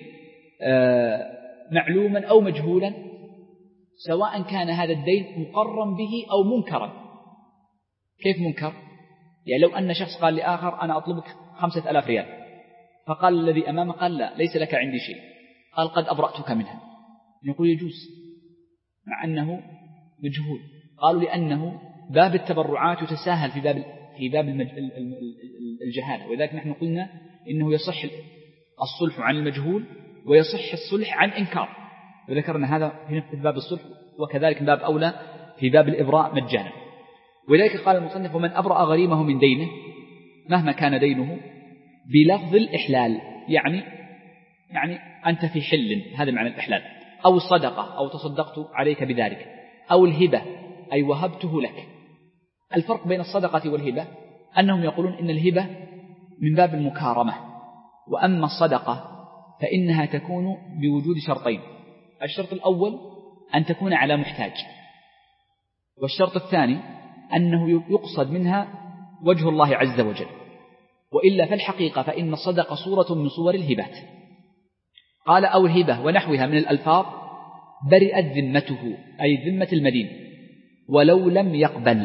معلوما أو مجهولا، سواء كان هذا الدين مقرا به أو منكرا. كيف منكر؟ يعني لو أن شخص قال لآخر أنا أطلبك خمسة ألاف ريال، فقال الذي أمامه قال لا ليس لك عندي شيء، قال قد أبرأتك منها، يقول يجوز مع أنه مجهول. قالوا لأنه باب التبرعات يتساهل في باب في باب الجهالة، ولذلك نحن قلنا إنه يصح الصلح عن المجهول ويصح الصلح عن إنكار، وذكرنا هذا في باب الصلح، وكذلك من باب أولى في باب الإبراء مجانا. ولذلك قال المصنف ومن أبرأ غريمه من دينه مهما كان دينه بلفظ الإحلال، يعني يعني أنت في حل، هذا معنى الإحلال، أو الصدقة أو تصدقت عليك بذلك، أو الهبة أي وهبته لك. الفرق بين الصدقة والهبة أنهم يقولون إن الهبة من باب المكارمة، وأما الصدقة فإنها تكون بوجود شرطين: الشرط الأول أن تكون على محتاج، والشرط الثاني أنه يقصد منها وجه الله عز وجل، وإلا فالحقيقة فإن الصدقة صورة من صور الهبات. قال أو الهبة ونحوها من الألفاظ برئت ذمته أي ذمة المدين ولو لم يقبل.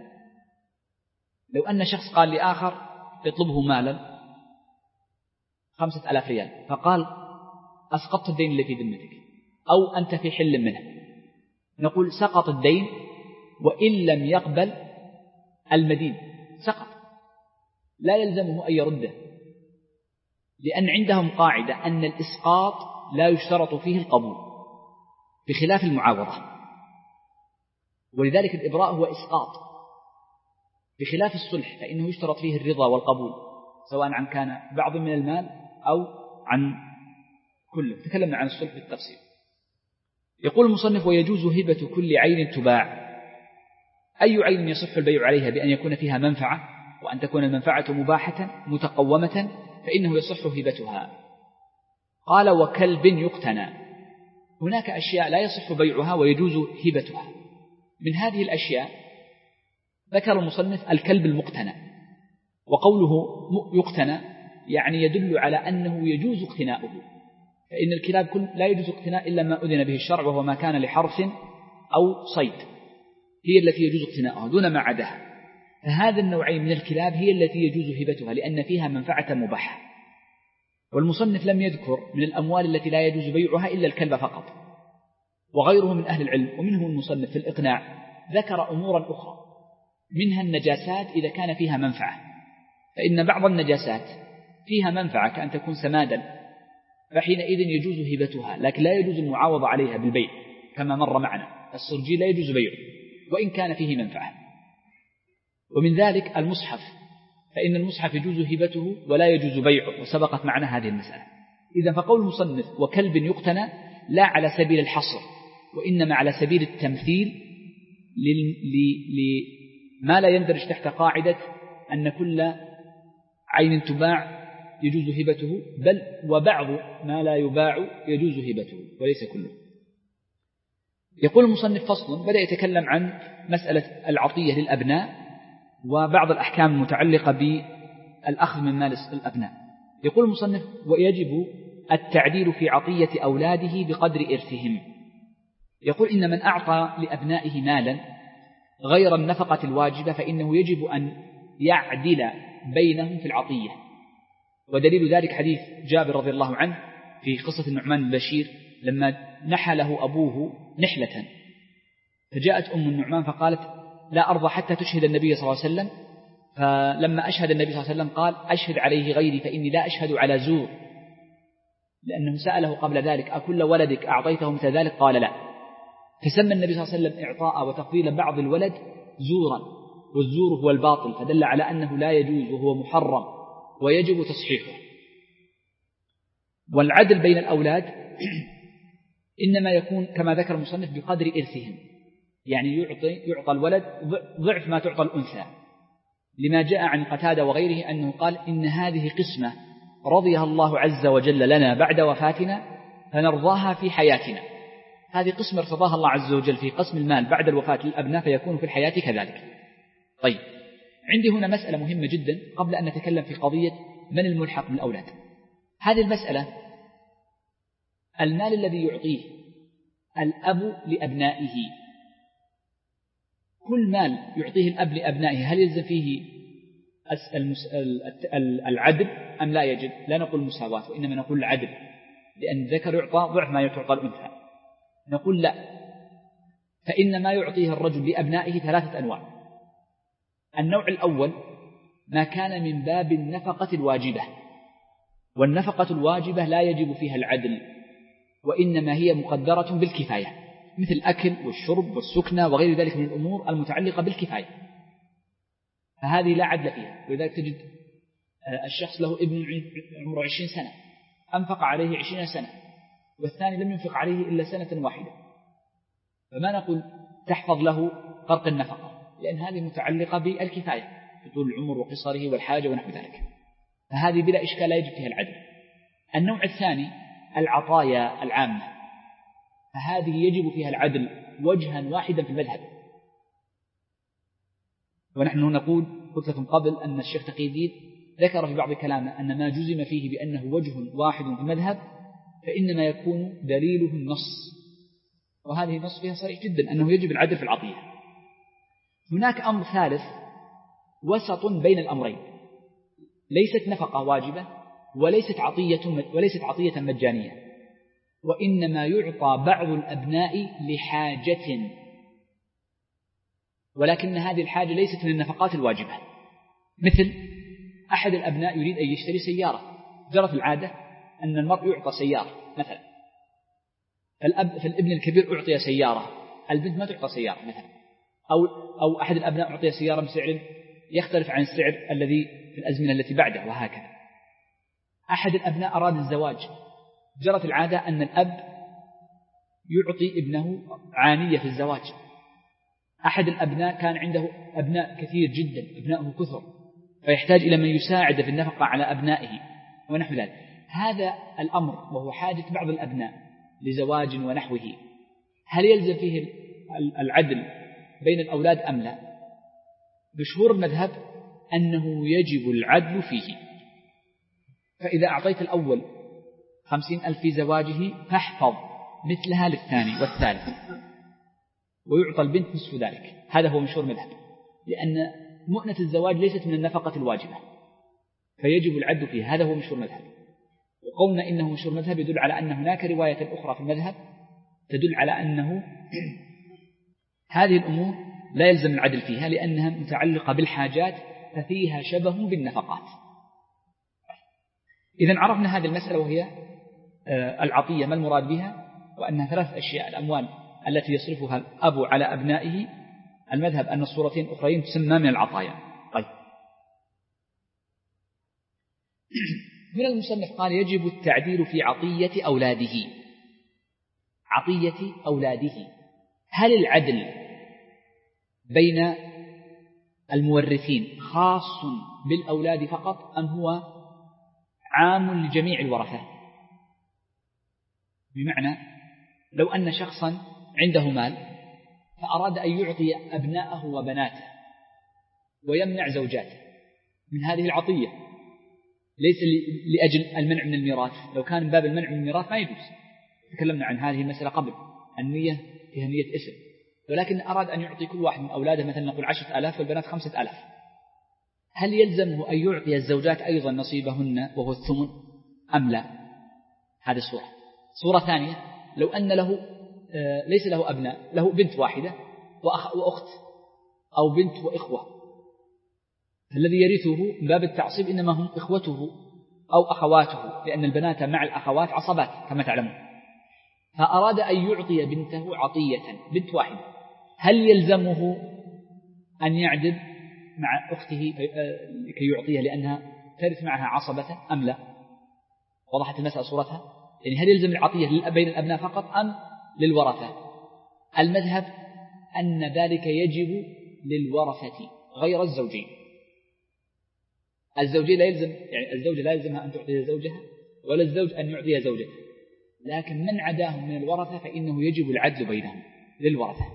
لو أن شخص قال لآخر يطلبه مالا خمسة ألاف ريال، فقال أسقطت الدين اللي في ذمتك أو أنت في حل منه، نقول سقط الدين وإن لم يقبل المدين، سقط، لا يلزمه أن يرده، لأن عندهم قاعدة أن الإسقاط لا يشترط فيه القبول بخلاف المعاوضة، ولذلك الإبراء هو إسقاط، بخلاف الصلح فإنه يشترط فيه الرضا والقبول، سواء عن كان بعض من المال أو عن كله. تكلمنا عن الصلح بالتفصيل. يقول المصنف ويجوز هبة كل عين تباع. أي عين يصح البيع عليها بأن يكون فيها منفعة وأن تكون المنفعة مباحة متقومة فإنه يصح هبتها. قال وكلب يقتنى. هناك أشياء لا يصح بيعها ويجوز هبتها. من هذه الأشياء ذكر المصنف الكلب المقتنى، وقوله يقتنى يعني يدل على أنه يجوز اقتناؤه، فإن الكلاب كل لا يجوز اقتناء إلا ما أذن به الشرع، وهو ما كان لحرث أو صيد، هي التي يجوز اقتناؤها دون ما عداها. فهذا النوعين من الكلاب هي التي يجوز هبتها لأن فيها منفعة مباحة. والمصنف لم يذكر من الأموال التي لا يجوز بيعها إلا الكلب فقط، وغيره من أهل العلم ومنهم المصنف في الإقناع ذكر أمورا أخرى، منها النجاسات إذا كان فيها منفعة، فإن بعض النجاسات فيها منفعة كأن تكون سمادا، فحينئذ يجوز هبتها، لكن لا يجوز المعاوضة عليها بالبيع كما مر معنا. السرجي لا يجوز بيعه وإن كان فيه منفعة. ومن ذلك المصحف، فإن المصحف يجوز هبته ولا يجوز بيعه، وسبقت معنا هذه المسألة. إذا فقول المصنف وكلب يقتنى لا على سبيل الحصر، وإنما على سبيل التمثيل لما لا يندرج تحت قاعدة أن كل عين تباع يجوز هبته، بل وبعض ما لا يباع يجوز هبته وليس كله. يقول المصنف فصل، بدأ يتكلم عن مسألة العطية للأبناء وبعض الأحكام المتعلقة بالأخذ من مال الأبناء. يقول المصنف ويجب التعديل في عطية أولاده بقدر إرثهم. يقول إن من أعطى لأبنائه مالا غير النفقة الواجبة فإنه يجب أن يعدل بينهم في العطية، ودليل ذلك حديث جابر رضي الله عنه في قصة النعمان البشير لما نحى له أبوه نحلة، فجاءت أم النعمان فقالت لا أرضى حتى تشهد النبي صلى الله عليه وسلم، فلما أشهد النبي صلى الله عليه وسلم قال أشهد عليه غيري فإني لا أشهد على زور، لأنه سأله قبل ذلك أكل ولدك أعطيته مثل ذلك؟ قال لا، فسمى النبي صلى الله عليه وسلم إعطاء وتفضيل بعض الولد زورا، والزور هو الباطل، فدل على أنه لا يجوز وهو محرم ويجب تصحيحه. والعدل بين الأولاد إنما يكون كما ذكر المصنف بقدر إرثهم، يعني يعطي يعطى الولد ضعف ما تعطى الأنثى، لما جاء عن قتادة وغيره أنه قال إن هذه قسمة رضيها الله عز وجل لنا بعد وفاتنا فنرضاها في حياتنا. هذه قسمة ارتضاها الله عز وجل في قسم المال بعد الوفاة للأبناء فيكون في الحياة كذلك. طيب، عندي هنا مسألة مهمة جدا قبل أن نتكلم في قضية من الملحق بالأولاد. هذه المسألة المال الذي يعطيه الأب لأبنائه، كل مال يعطيه الأب لأبنائه هل يلزم فيه العدل أم لا يجب؟ لا نقول مساواة وإنما نقول العدل، لأن الذكر يعطى ضعف ما تعطى الأنثى. نقول لا، فإن ما يعطيه الرجل لأبنائه ثلاثة أنواع. النوع الأول ما كان من باب النفقة الواجبة، والنفقة الواجبة لا يجب فيها العدل وإنما هي مقدرة بالكفاية، مثل الأكل والشرب والسكنة وغير ذلك من الأمور المتعلقة بالكفاية، فهذه لا عدل فيها. ولذلك تجد الشخص له ابن عمره عشرين سنة أنفق عليه عشرين سنة والثاني لم ينفق عليه إلا سنة واحدة، فما نقول تحفظ له فرق النفقة، لأن هذه متعلقة بالكفاية في طول العمر وقصره والحاجة ونحو ذلك، فهذه بلا إشكال لا يجب فيها العدل. النوع الثاني العطايا العامة، فهذه يجب فيها العدل وجها واحدا في المذهب. ونحن نقول قلت لكم قبل أن الشيخ تقي الدين ذكر في بعض كلامه أن ما جزم فيه بأنه وجه واحد في المذهب فإنما يكون دليله النص، وهذه النص فيها صريح جدا أنه يجب العدل في العطية. هناك أمر ثالث وسط بين الأمرين، ليست نفقة واجبة وليست عطية وليست عطية مجانية، وإنما يعطى بعض الأبناء لحاجة، ولكن هذه الحاجة ليست من النفقات الواجبة. مثل أحد الأبناء يريد أن يشتري سيارة، جرت العادة أن المرء يعطى سيارة مثلا، فالأب فالابن الكبير أعطي سيارة، البنت ما تعطى سيارة مثلا، أو أو أحد الأبناء أعطي سيارة بسعر يختلف عن السعر الذي في الأزمنة التي بعده، وهكذا. أحد الأبناء أراد الزواج، جرت العادة أن الأب يعطي ابنه عانية في الزواج. أحد الأبناء كان عنده أبناء كثير جدا، أبنائه كثر، فيحتاج إلى من يساعد في النفقة على أبنائه ونحو ذلك. هذا الأمر وهو حاجة بعض الأبناء لزواج ونحوه، هل يلزم فيه العدل بين الأولاد أم لا؟ مشهور المذهب أنه يجب العدل فيه. فإذا أعطيت الأول خمسين ألف في زواجه فاحفظ مثلها للثاني والثالث، ويعطى البنت نصف ذلك. هذا هو مشهور المذهب، لأن مؤنة الزواج ليست من النفقة الواجبة، فيجب العدل فيه. هذا هو مشهور المذهب. وقولنا إنه مشهور المذهب يدل على أن هناك رواية أخرى في المذهب تدل على أنه هذه الأمور لا يلزم العدل فيها، لأنها متعلقة بالحاجات ففيها شبه بالنفقات. إذن عرفنا هذه المسألة وهي العطية ما المراد بها، وأنها ثلاث أشياء: الأموال التي يصرفها الأب على أبنائه. المذهب أن الصورتين الأخرين تسمى من العطايا. طيب، من المصنف قال يجب التعديل في عطية أولاده. عطية أولاده، هل العدل بين المورثين خاص بالأولاد فقط أم هو عام لجميع الورثة؟ بمعنى لو أن شخصا عنده مال فأراد أن يعطي أبناءه وبناته ويمنع زوجاته من هذه العطية، ليس لأجل المنع من الميراث. لو كان من باب المنع من الميراث ما يجوز، تكلمنا عن هذه المسألة قبل، النية فيها نية اسم. ولكن أراد أن يعطي كل واحد من أولاده مثلا نقول عشرة آلاف والبنات خمسة آلاف، هل يلزمه أن يعطي الزوجات أيضا نصيبهن وهو الثمن أم لا؟ هذه صورة. صورة ثانية، لو أن له ليس له أبناء، له بنت واحدة وأخ وأخت أو بنت وإخوة، الذي يرثه من باب التعصيب إنما هم إخوته أو أخواته، لأن البنات مع الأخوات عصبات كما تعلمون. فأراد أن يعطي بنته عطية، بنت واحدة، هل يلزمه أن يعدل مع أخته لكي يعطيها لأنها ترث معها عصبة أم لا؟ وضحت المسألة صورتها؟ يعني هل يلزم العطية بين الأبناء فقط أم للورثة؟ المذهب أن ذلك يجب للورثة غير الزوجين. الزوجين لا يلزم، يعني الزوجة لا يلزمها أن تعطي زوجها ولا الزوج أن يعطي زوجته، لكن من عداهم من الورثة فإنه يجب العدل بينهم للورثة.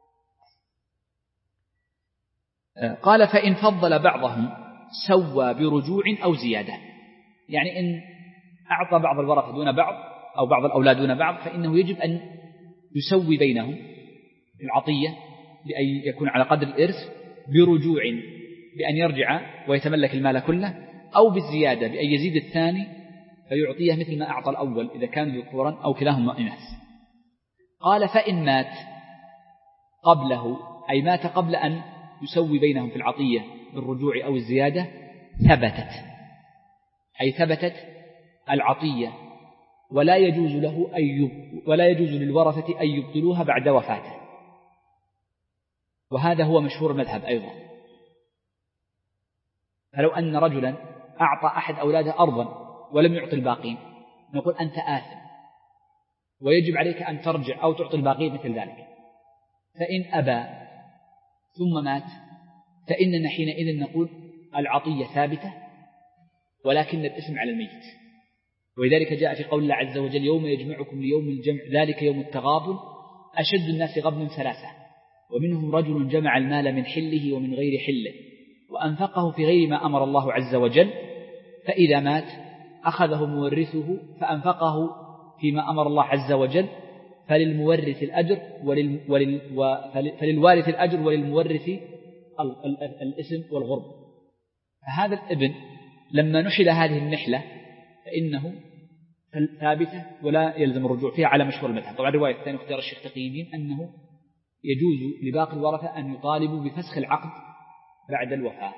قال فإن فضل بعضهم سوى برجوع أو زيادة، يعني إن أعطى بعض الورثة دون بعض أو بعض الأولاد دون بعض فإنه يجب أن يسوي بينهم العطية بأن يكون على قدر الإرث، برجوع بأن يرجع ويتملك المال كله، أو بالزيادة بأن يزيد الثاني فيعطيه مثل ما أعطى الأول إذا كان ذكورا أو كلاهما إناث. قال فإن مات قبله، أي مات قبل أن يسوي بينهم في العطية بالرجوع أو الزيادة، ثبتت، أي ثبتت العطية، ولا يجوز له أن يب... ولا يجوز للورثة أن يبطلوها بعد وفاته. وهذا هو مشهور المذهب أيضا. فلو أن رجلا أعطى أحد أولاده أرضا ولم يعطي الباقين، نقول أنت آثم ويجب عليك أن ترجع أو تعطي الباقين مثل ذلك. فإن أبى ثم مات فإننا حينئذ نقول العطية ثابتة ولكن الاسم على الميت. ولذلك جاء في قول الله عز وجل يوم يجمعكم ليوم الجمع ذلك يوم التغابن أشد الناس غبنا ثلاثة ومنهم رجل جمع المال من حله ومن غير حله وأنفقه في غير ما أمر الله عز وجل، فإذا مات أخذه مورثه فأنفقه فيما أمر الله عز وجل، فللمورث الأجر ولل... ولل... فللوارث الأجر وللمورث الاسم والغرب. فهذا الابن لما نحل هذه النحلة فإنه ثابتة ولا يلزم الرجوع فيها على مشهور المذهب. طبعا الرواية الثانية اختيار الشيخ تقي الدين أنه يجوز لباقي الورثة أن يطالبوا بفسخ العقد بعد الوفاة.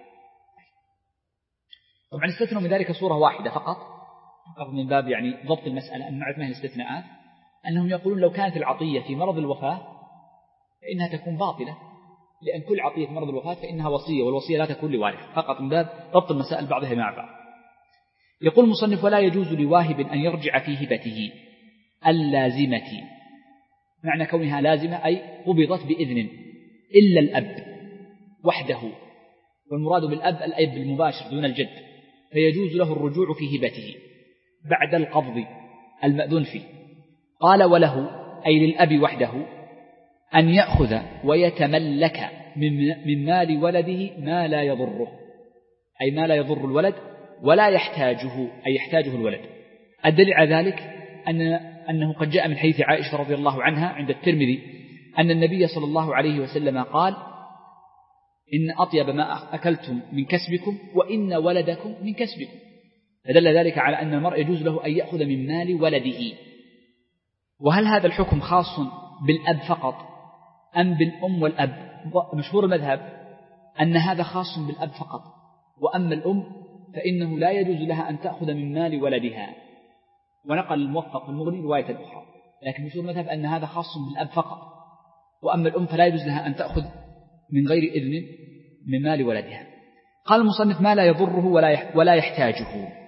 طبعا استثنوا من ذلك صورة واحدة فقط، فقط من باب يعني ضبط المسألة أن نعرف ما هي الاستثناءات، أنهم يقولون لو كانت العطية في مرض الوفاة فإنها تكون باطلة، لأن كل عطية في مرض الوفاة فإنها وصية والوصية لا تكون لوارث، فقط من باب ضبط المسائل بعضها مع بعض. يقول المصنف ولا يجوز لواهب أن يرجع في هبته اللازمة، معنى كونها لازمة أي قبضت بإذن، إلا الأب وحده، والمراد بالأب الأب المباشر دون الجد، فيجوز له الرجوع في هبته. بعد القبض المأذون فيه. قال وله أي للأب وحده أن يأخذ ويتملك من مال ولده ما لا يضره، أي ما لا يضر الولد ولا يحتاجه، أي يحتاجه الولد. الدليل على ذلك أن أنه قد جاء من حديث عائشة رضي الله عنها عند الترمذي أن النبي صلى الله عليه وسلم قال إن أطيب ما أكلتم من كسبكم وإن ولدكم من كسبكم، فدل ذلك على أن المرء يجوز له أن يأخذ من مال ولده. وهل هذا الحكم خاص بالأب فقط أم بالأم والأب؟ مشهور المذهب أن هذا خاص بالأب فقط، وأما الأم فإنه لا يجوز لها أن تأخذ من مال ولدها. ونقل الموفق المغني رواية أخرى، لكن مشهور المذهب أن هذا خاص بالأب فقط، وأما الأم فلا يجوز لها أن تأخذ من غير إذن من مال ولدها. قال المصنف ما لا يضره ولا يحتاجه.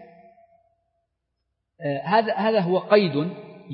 هذا هذا هو قيد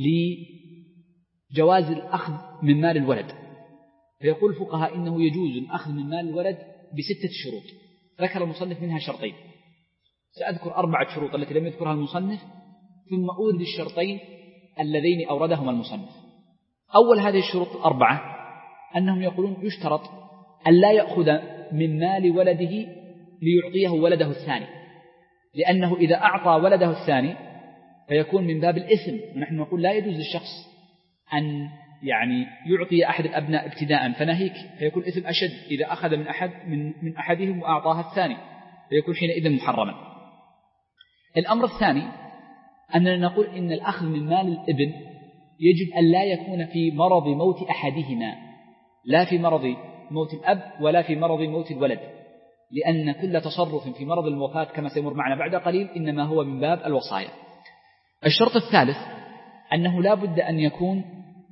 لجواز الأخذ من مال الولد. فيقول الفقهاء إنه يجوز الأخذ من مال الولد بستة شروط، ذكر المصنف منها شرطين. سأذكر أربعة شروط التي لم يذكرها المصنف، ثم أورد الشرطين اللذين أوردهما المصنف. أول هذه الشروط الأربعة أنهم يقولون يشترط أن لا يأخذ من مال ولده ليعطيه ولده الثاني، لأنه إذا أعطى ولده الثاني فيكون من باب الإثم، ونحن نقول لا يجوز للشخص أن يعني يعطي أحد الأبناء ابتداء فناهيك، فيكون إثم أشد إذا أخذ من أحد من, من أحدهم وأعطاها الثاني، فيكون حينئذ محرما. الأمر الثاني أننا نقول إن الأخذ من مال الابن يجب أن لا يكون في مرض موت أحدهما، لا في مرض موت الأب ولا في مرض موت الولد، لأن كل تصرف في مرض الوفاة كما سيمر معنا بعد قليل إنما هو من باب الوصايا. الشرط الثالث أنه لا بد أن يكون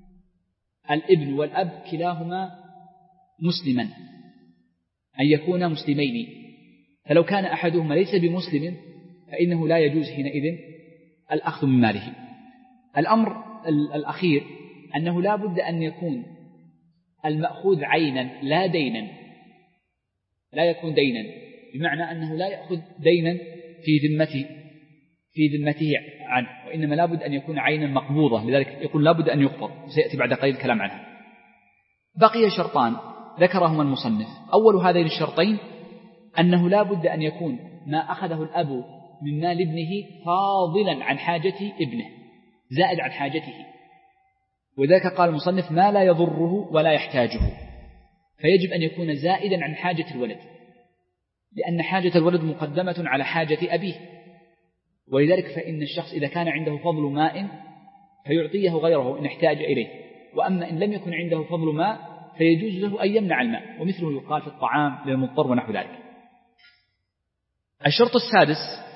الابن والأب كلاهما مسلما، أن يكونا مسلمين، فلو كان أحدهما ليس بمسلم فإنه لا يجوز حينئذ الأخذ من ماله. الأمر الأخير أنه لا بد أن يكون المأخوذ عينا لا دينا، لا يكون دينا، بمعنى أنه لا يأخذ دينا في ذمته في ذمته عنه، وإنما لا بد أن يكون عينا مقبوضة، لذلك يقول لا بد أن يقبض، وسيأتي بعد قليل الكلام عنها. بقي شرطان ذكرهما المصنف. أول هذين الشرطين أنه لا بد أن يكون ما أخذه الأب من مال ابنه فاضلا عن حاجة ابنه، زائد عن حاجته، وذلك قال المصنف ما لا يضره ولا يحتاجه، فيجب أن يكون زائدا عن حاجة الولد، لأن حاجة الولد مقدمة على حاجة أبيه، ولذلك فإن الشخص إذا كان عنده فضل ماء فيعطيه غيره إن احتاج إليه، وأما إن لم يكن عنده فضل ماء فيجوز له أن يمنع الماء، ومثله يقال في الطعام للمضطر ونحو ذلك. الشرط السادس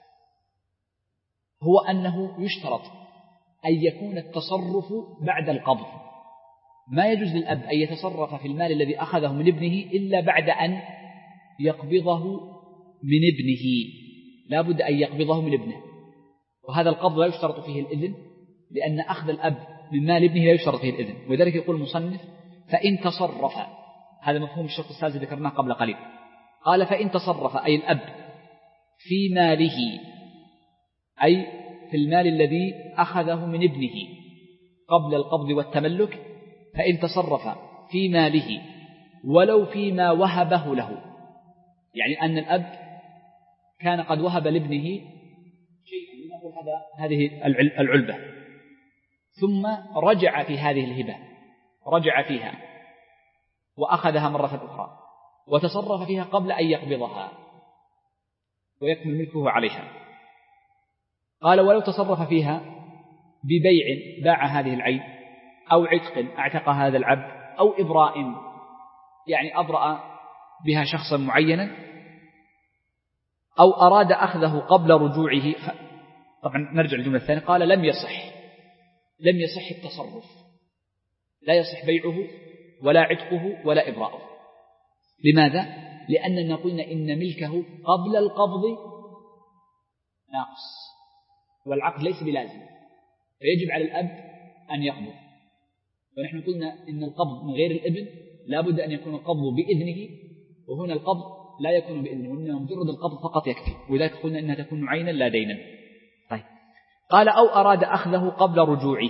هو أنه يشترط أن يكون التصرف بعد القبض، ما يجوز للأب أن يتصرف في المال الذي أخذه من ابنه إلا بعد أن يقبضه من ابنه، لا بد أن يقبضه من ابنه، وهذا القبض لا يشترط فيه الإذن، لأن أخذ الأب من مال ابنه لا يشترط فيه الإذن، وذلك يقول المصنف فإن تصرف، هذا مفهوم الشرط السادس ذكرناه قبل قليل. قال فإن تصرف أي الأب في ماله، أي في المال الذي أخذه من ابنه قبل القبض والتملك، فإن تصرف في ماله ولو فيما وهبه له، يعني أن الأب كان قد وهب لابنه شيئا لنقول هذا هذه العلبة، ثم رجع في هذه الهبة، رجع فيها وأخذها مرة أخرى وتصرف فيها قبل أن يقبضها ويكمل ملكه عليها. قال ولو تصرف فيها ببيع، باع هذه العين، أو عتق اعتق هذا العبد، أو إبراء يعني أبرأ بها شخصا معينا، أو أراد أخذه قبل رجوعه، طبعا نرجع للجملة الثانية، قال لم يصح لم يصح التصرف، لا يصح بيعه ولا عتقه ولا إبراءه. لماذا؟ لأننا قلنا إن ملكه قبل القبض ناقص، والعقد ليس بلازم، فيجب على الأب أن يقبض، ونحن قلنا إن القبض من غير الابن لا بد أن يكون القبض بإذنه، وهنا القبض لا يكون بإذنه، وإنما مجرد القبض فقط يكفي، ولذلك قلنا إنها تكون عينا لا دينا. طيب قال أو أراد أخذه قبل رجوعه.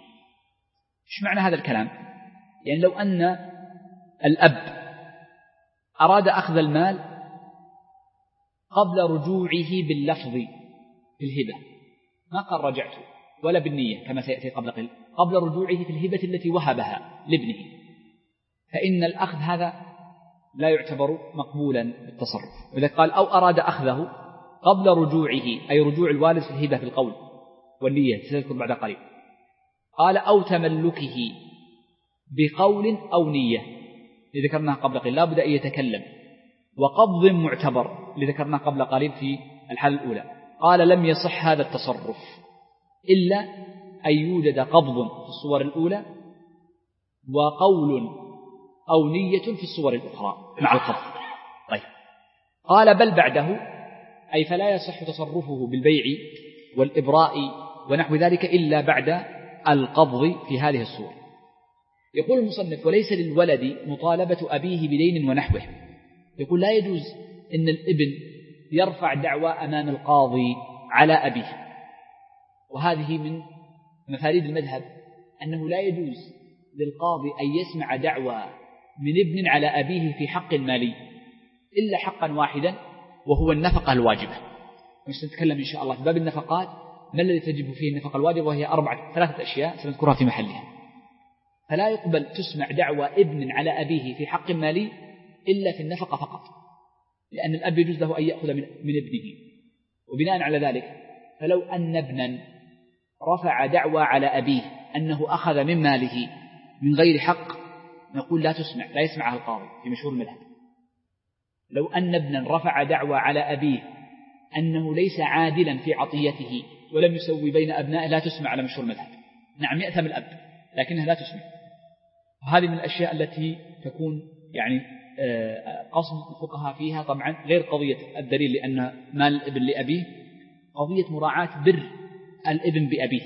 إيش معنى هذا الكلام؟ يعني لو أن الأب أراد أخذ المال قبل رجوعه باللفظ في الهبة، ما قال رجعت ولا بالنية كما سيأتي قبل قليل، قبل رجوعه في الهبة التي وهبها لابنه، فإن الأخذ هذا لا يعتبر مقبولا بالتصرف. وإذا قال أو أراد أخذه قبل رجوعه أي رجوع الوالد في الهبة في القول والنية سيذكر بعد قليل. قال أو تملكه بقول أو نية اللي ذكرناه قبل قليل لا بد أن يتكلم، وقبض معتبر اللي ذكرناه قبل قليل في الحالة الأولى. قال لم يصح هذا التصرف إلا أن يوجد قبض في الصور الأولى وقول أو نية في الصور الأخرى مع القبض. طيب قال بل بعده أي فلا يصح تصرفه بالبيع والإبراء ونحو ذلك إلا بعد القبض في هذه الصور. يقول المصنف وليس للولد مطالبة أبيه بدين ونحوه. يقول لا يجوز أن الابن يرفع دعوى أمام القاضي على أبيه، وهذه من مفاريد المذهب أنه لا يجوز للقاضي أن يسمع دعوى من ابن على أبيه في حق مالي إلا حقا واحدا وهو النفقة الواجبة. سنتكلم إن شاء الله في باب النفقات ما الذي تجب فيه النفقة الواجبة، وهي أربعة ثلاثة أشياء سنذكرها في محلها. فلا يقبل تسمع دعوى ابن على أبيه في حق مالي إلا في النفقة فقط، لأن الأب يجوز له أن يأخذ من ابنه. وبناء على ذلك فلو أن ابنا رفع دعوى على أبيه أنه أخذ من ماله من غير حق نقول لا تسمع، لا يسمعها القاضي في مشهور المذهب. لو أن ابنا رفع دعوى على أبيه أنه ليس عادلا في عطيته ولم يسوي بين أبنائه لا تسمع على مشهور المذهب. نعم يأثم الأب لكنها لا تسمع. وهذه من الأشياء التي تكون يعني قصد الفقهاء فيها طبعا غير قضية الدليل لأن مال الابن لأبيه، قضية مراعاة بر الابن بأبيه.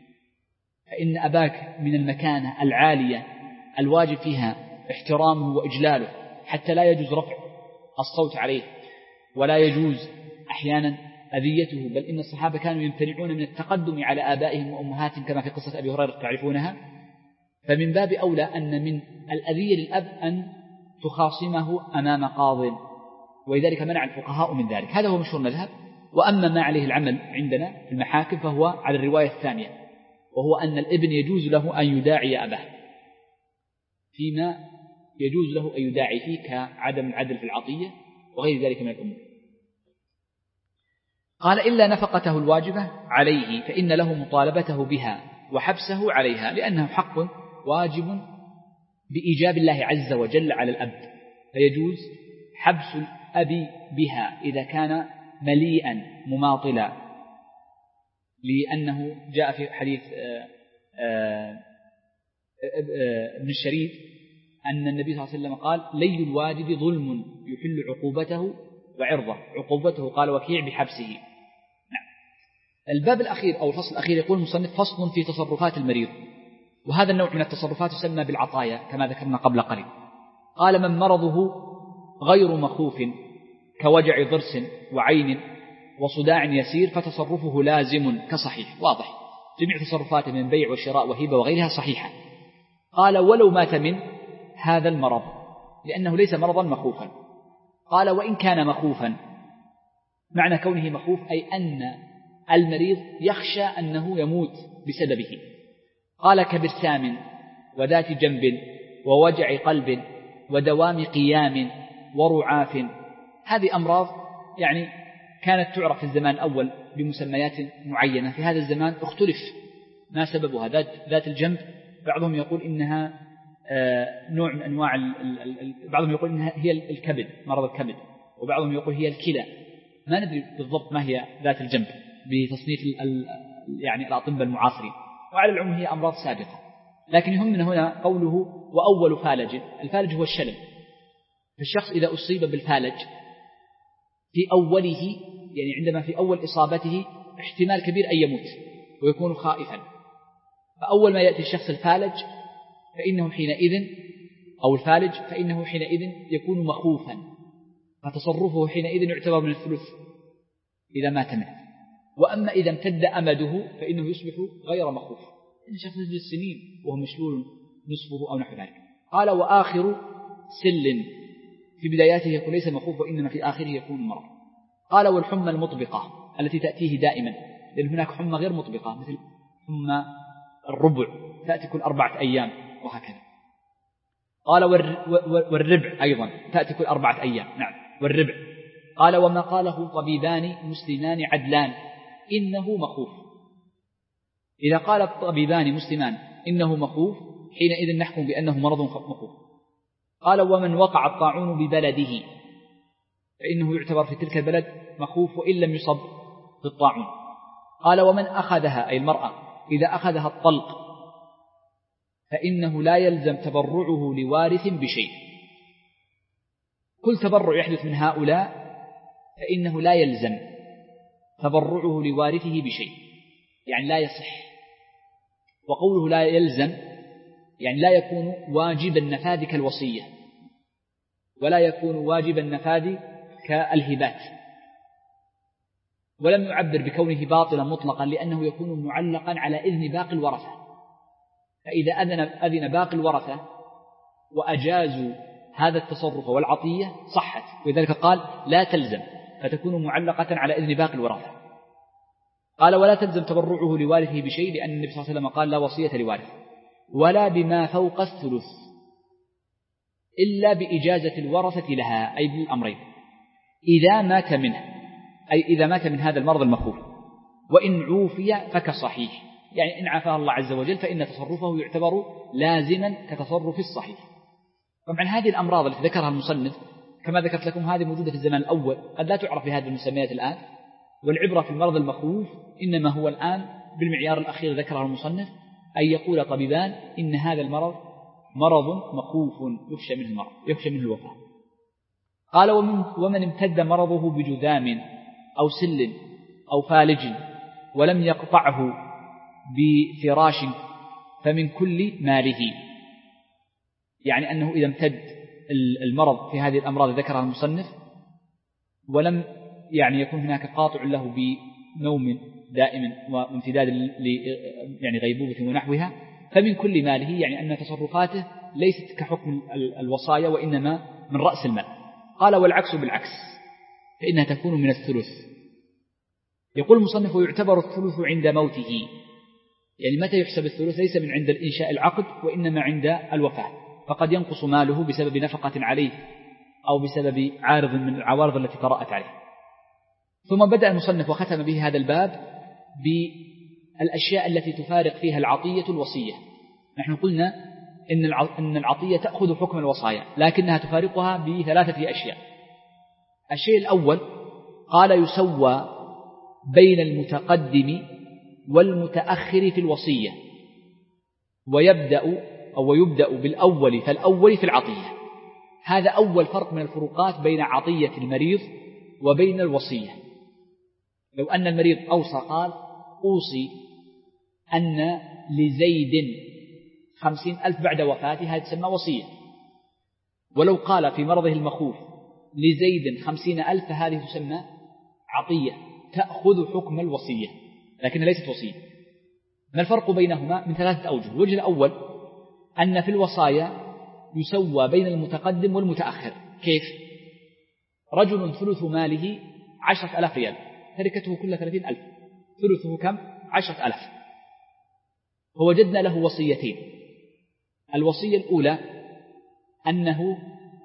فإن أباك من المكانة العالية الواجب فيها احترامه وإجلاله حتى لا يجوز رفع الصوت عليه ولا يجوز أحيانا أذيته، بل إن الصحابة كانوا يمتنعون من التقدم على آبائهم وأمهاتهم كما في قصة أبي هريرة تعرفونها. فمن باب أولى أن من الأذية للأب أن تخاصمه أمام قاض، ولذلك منع الفقهاء من ذلك. هذا هو مشهور المذهب. وأما ما عليه العمل عندنا في المحاكم فهو على الرواية الثانية، وهو أن الابن يجوز له أن يداعي أباه فيما يجوز له أن يداعي فيه كعدم العدل في العطية وغير ذلك من الأمور. قال إلا نفقته الواجبة عليه فإن له مطالبته بها وحبسه عليها، لأنه حق واجب بإيجاب الله عز وجل على الأب، فيجوز حبس الأب بها إذا كان مليئا مماطلا، لأنه جاء في حديث ابن الشريف أن النبي صلى الله عليه وسلم قال لي الواجب ظلم يحل عقوبته وعرضه. عقوبته قال وكيع بحبسه. نعم. الباب الأخير أو الفصل الأخير يقول المصنف فصل في تصرفات المريض، وهذا النوع من التصرفات يسمى بالعطايا كما ذكرنا قبل قليل. قال من مرضه غير مخوف كوجع ضرس وعين وصداع يسير فتصرفه لازم كصحيح. واضح جميع تصرفاته من بيع وشراء وهبة وغيرها صحيحة. قال ولو مات من هذا المرض لأنه ليس مرضا مخوفا. قال وإن كان مخوفا، معنى كونه مخوف أي أن المريض يخشى أنه يموت بسببه. قال كبرسام وذات جنب ووجع قلب ودوام قيام ورعاف. هذه أمراض يعني كانت تعرف في الزمان الأول بمسميات معينة، في هذا الزمان اختلف ما سببها. ذات, ذات الجنب بعضهم يقول إنها نوع من أنواع ال ال ال بعضهم يقول إنها هي الكبد، مرض الكبد، وبعضهم يقول هي الكلى. ما ندري بالضبط ما هي ذات الجنب بتصنيف ال يعني الأطباء المعاصرين، وعلى العموم هي أمراض سابقة. لكن يهمنا هنا قوله وأول فالج. الفالج هو الشلل. فالشخص إذا أصيب بالفالج في أوله، يعني عندما في أول إصابته احتمال كبير أن يموت ويكون خائفا، فأول ما يأتي الشخص الفالج فإنه حينئذ أو الفالج فإنه حينئذ يكون مخوفا، فتصرفه حينئذ يعتبر من الثلث إذا مات منه. وأما إذا امتد أمده فإنه يصبح غير مخوف، إن شخص يجلس السنين وهو مشلول نصفه أو نحو ذلك. قال وآخر سل في بداياته يكون ليس مخوف وإنما في آخره يكون مرض. قال والحمى المطبقة التي تأتيه دائما، لأن هناك حمى غير مطبقة مثل حمى الربع تأتي كل أربعة أيام وهكذا. قال والربع أيضا تأتي كل أربعة أيام، نعم والربع. قال وما قاله طبيبان مسلمان عدلان إنه مخوف. إذا قال الطبيبان مسلمان إنه مخوف حينئذ نحكم بأنه مرض مخوف. قال ومن وقع الطاعون ببلده فإنه يعتبر في تلك البلد مخوف وإن لم يصب بالطاعون. قال ومن أخذها أي المرأة إذا أخذها الطلق فإنه لا يلزم تبرعه لوارث بشيء. كل تبرع يحدث من هؤلاء فإنه لا يلزم تبرعه لوارثه بشيء، يعني لا يصح. وقوله لا يلزم يعني لا يكون واجب النفاذ كالوصية، ولا يكون واجب النفاذ كالهبات. ولم يعبر بكونه باطلا مطلقا لأنه يكون معلقا على إذن باقي الورثة، فإذا أذن, أذن باقي الورثة وأجازوا هذا التصرف والعطية صحت، ولذلك قال لا تلزم، فتكون معلقة على إذن باقي الورثة. قال ولا تلزم تبرعه لوارثه بشيء لأن النبي صلى الله عليه وسلم قال لا وصية لوارث، ولا بما فوق الثلث إلا بإجازة الورثة لها، أي بالأمرين إذا مات منه، أي إذا مات من هذا المرض المخوف، وإن عوفي فكصحيح، يعني إن عافاه الله عز وجل فإن تصرفه يعتبر لازما كتصرف الصحيح. طبعا هذه الأمراض التي ذكرها المصنف كما ذكرت لكم هذه موجودة في الزمان الأول، قد لا تعرف بهذه المسميات الآن، والعبرة في المرض المخوف إنما هو الآن بالمعيار الأخير ذكره المصنف، أن يقول طبيبان إن هذا المرض مرض مخوف يخشى منه المرض يخشى منه الوفاة. قال ومن, ومن امتد مرضه بجذام أو سل أو فالج ولم يقطعه بفراش فمن كل ماله، يعني أنه إذا امتد المرض في هذه الأمراض ذكرها المصنف ولم يعني يكون هناك قاطع له بنوم دائم وامتداد يعني غيبوبة ونحوها، فمن كل ماله، يعني أن تصرفاته ليست كحكم الوصايا وإنما من رأس المال. قال والعكس بالعكس فإنها تكون من الثلث. يقول المصنف ويعتبر الثلث عند موته، يعني متى يحسب الثلث؟ ليس من عند الإنشاء العقد وإنما عند الوفاة، فقد ينقص ماله بسبب نفقة عليه أو بسبب عارض من العوارض التي طرأت عليه. ثم بدأ المصنف وختم به هذا الباب بالأشياء التي تفارق فيها العطية الوصية. نحن قلنا إن العطية تأخذ حكم الوصايا لكنها تفارقها بثلاثة أشياء. الشيء الأول قال يسوى بين المتقدم والمتأخر في الوصية، ويبدأ أو يبدأ بالأول فالأول في العطية. هذا أول فرق من الفروقات بين عطية المريض وبين الوصية. لو أن المريض أوصى قال أوصي أن لزيد خمسين ألف بعد وفاته، هذا تسمى وصية. ولو قال في مرضه المخوف لزيد خمسين ألف فهذه تسمى عطية تأخذ حكم الوصية لكنها ليست وصية. ما الفرق بينهما؟ من ثلاثة أوجه. الوجه الأول أن في الوصايا يسوى بين المتقدم والمتأخر. كيف؟ رجل ثلث ماله عشرة ألاف ريال، تركته كل ثلاثين ألف، ثلثه كم؟ عشرة ألاف. فوجدنا له وصيتين. الوصية الأولى أنه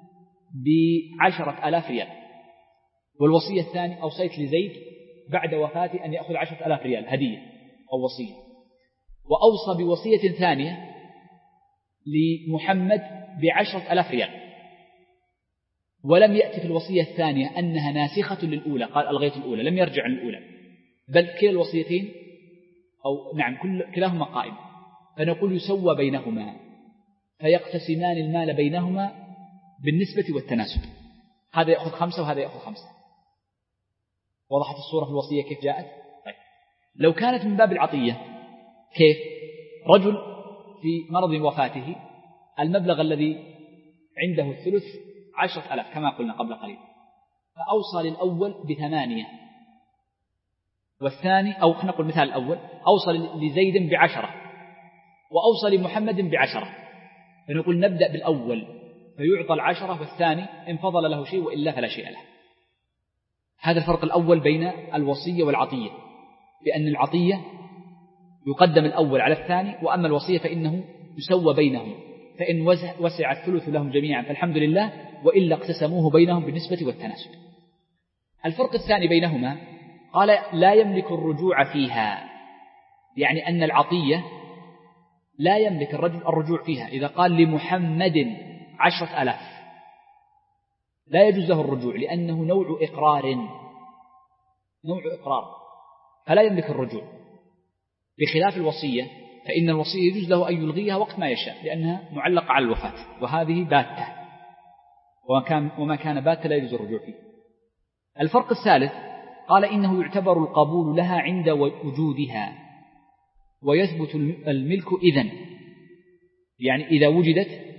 بعشرة ألاف ريال، والوصية الثانية أوصيت لزيد بعد وفاته أن يأخذ عشرة ألاف ريال هدية أو وصية. وأوصى بوصية ثانية لمحمد بعشرة ألاف ريال، ولم يأتي في الوصية الثانية أنها ناسخة للأولى، قال ألغيت الأولى، لم يرجع للأولى، بل كلا الوصيتين أو نعم كل كلاهما قائم. فنقول يسوى بينهما فيقتسمان المال بينهما بالنسبة والتناسب، هذا يأخذ خمسة وهذا يأخذ خمسة. وضحت الصورة في الوصية كيف جاءت؟ طيب. لو كانت من باب العطية كيف؟ رجل في مرض وفاته المبلغ الذي عنده الثلث عشرة ألاف كما قلنا قبل قليل، فأوصى للأول بثمانية والثاني، أو خلينا نقول المثال الأول، أوصى لزيد بعشرة وأوصى لمحمد بعشرة، فنقول نبدأ بالأول فيعطى العشرة، والثاني إن فضل له شيء وإلا فلا شيء له. هذا الفرق الأول بين الوصية والعطية، بأن العطية يقدم الأول على الثاني، وأما الوصية فإنه يسوى بينهم، فإن وسع الثلث لهم جميعا فالحمد لله، وإلا اقتسموه بينهم بالنسبة والتناسب. الفرق الثاني بينهما قال لا يملك الرجوع فيها، يعني أن العطية لا يملك الرجل الرجوع فيها. إذا قال لمحمد عشرة ألاف لا يجوز له الرجوع، لأنه نوع إقرار، نوع إقرار فلا يملك الرجوع، بخلاف الوصية فإن الوصية يجوز له أن يلغيها وقت ما يشاء، لأنها معلقة على الوفاة، وهذه باتة، وما كان, وما كان باتة لا يجوز الرجوع فيه. الفرق الثالث قال إنه يعتبر القبول لها عند وجودها، ويثبت الملك إذن، يعني إذا وجدت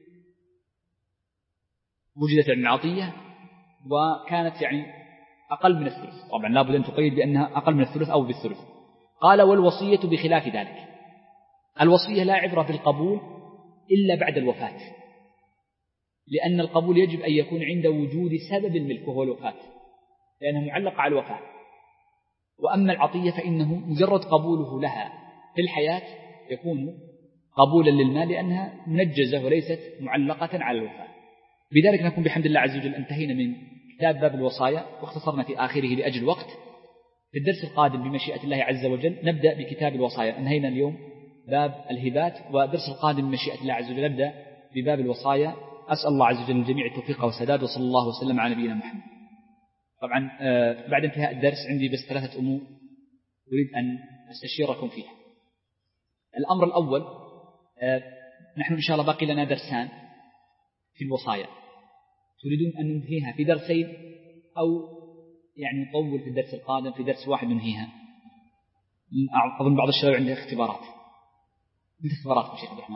وجدت العطية وكانت يعني أقل من الثلث، طبعا لا بد أن تقيد بأنها أقل من الثلث أو بالثلث. قال والوصية بخلاف ذلك، الوصية لا عبرة بالقبول إلا بعد الوفاة، لأن القبول يجب أن يكون عند وجود سبب الملك وهو الوفاة، لأنها معلقة على الوفاة. وأما العطية فإنه مجرد قبوله لها في الحياة يكون قبولا للمال، لأنها منجزة وليست معلقة على الوفاة. بذلك نكون بحمد الله عز وجل انتهينا من كتاب باب الوصايا، واختصرنا في آخره لأجل الوقت. في الدرس القادم بمشيئة الله عز وجل نبدأ بكتاب الوصايا، انهينا اليوم باب الهبات، والدرس القادم بمشيئة الله عز وجل نبدأ بباب الوصايا. أسأل الله عز وجل الجميع التوفيق والسداد، وصلى الله وسلم على نبينا محمد. طبعا بعد انتهاء الدرس عندي بس ثلاثة أمور أريد أن أستشيركم فيها. الأمر الأول، نحن إن شاء الله باقي لنا درسان في الوصايا، تريدون أن ننهيها في درسين أو يعني نطول في الدرس القادم في درس واحد ننهيها؟ أظن بعض الشباب عنده اختبارات. متى اختباراتكم شيخ عبد الرحمن؟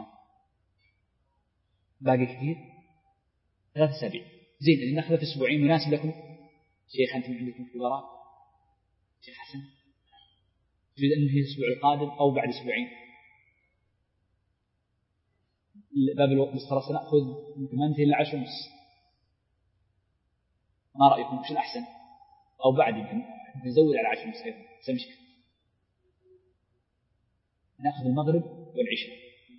باقي كثير؟ ثلاث أسابيع. زين، إذا نأخذ في أسبوعين مناسب لكم؟ شيخ أنتم عندكم اختبارات؟ شيخ حسن تريد أن ننهي الأسبوع القادم أو بعد أسبوعين؟ باب الوقت خلاص نأخذ من ثمانية إلى عشر ونص، ما رأيكم وش الأحسن؟ أو بعد يمكن نزود على عشر ونص أيضا، سمشي نأخذ المغرب والعشاء،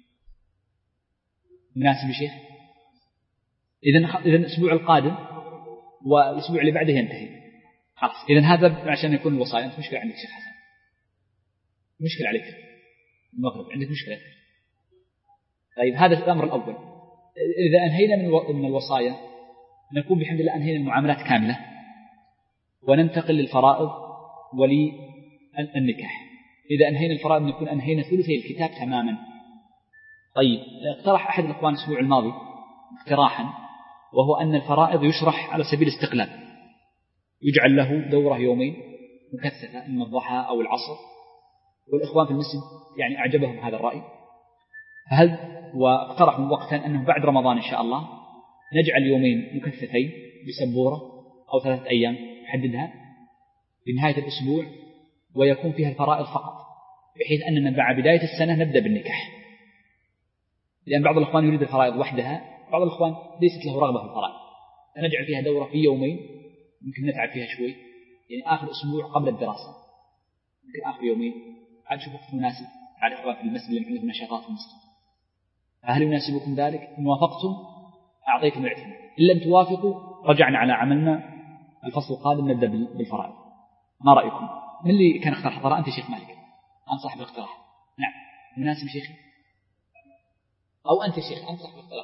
مناسب يا شيخ؟ إذن إذن الأسبوع القادم والأسبوع اللي بعده ينتهي خلاص. إذن هذا عشان يكون الوصايا. أنت مشكلة عندك شيخ حسن، مشكلة عليك المغرب، عندك مشكلة. طيب هذا الأمر الأول. إذا أنهينا من الوصايا نكون بحمد الله أنهينا المعاملات كاملة، وننتقل للفرائض وللنكاح. إذا أنهينا الفرائض نكون أنهينا ثلثي الكتاب تماما. طيب اقترح أحد الأخوان الأسبوع الماضي اقتراحا، وهو أن الفرائض يشرح على سبيل الاستقلال، يجعل له دورة يومين مكثفة إما الضحى أو العصر، والإخوان في المسجد يعني أعجبهم هذا الرأي. فهل واقترحوا وقتا أنه بعد رمضان إن شاء الله نجعل يومين مكثفين بسبورة أو ثلاثة أيام نحددها في نهاية الأسبوع، ويكون فيها الفرائض فقط، بحيث أننا مع بداية السنة نبدأ بالنكاح، لأن بعض الأخوان يريد الفرائض وحدها، بعض الأخوان ليست له رغبة في الفرائض، فنجعل فيها دورة في يومين ممكن نتعب فيها شوي، يعني آخر أسبوع قبل الدراسة، ممكن آخر يومين عاد شوف وقت مناسب على الإخوان في المسجد اللي عندهم نشاطات في المسجد. فهل يناسبكم ذلك؟ إن وافقتم أعطيكم الاعتماد، إن لم توافقوا رجعنا على عملنا الفصل القادم نبدأ بالفرائض. ما رأيكم؟ من اللي كان اختار حضراء؟ أنت شيخ مالك، أنت صاحب الاقتراح. نعم مناسب شيخي، أو أنت شيخ أنت صاحب الاقتراح.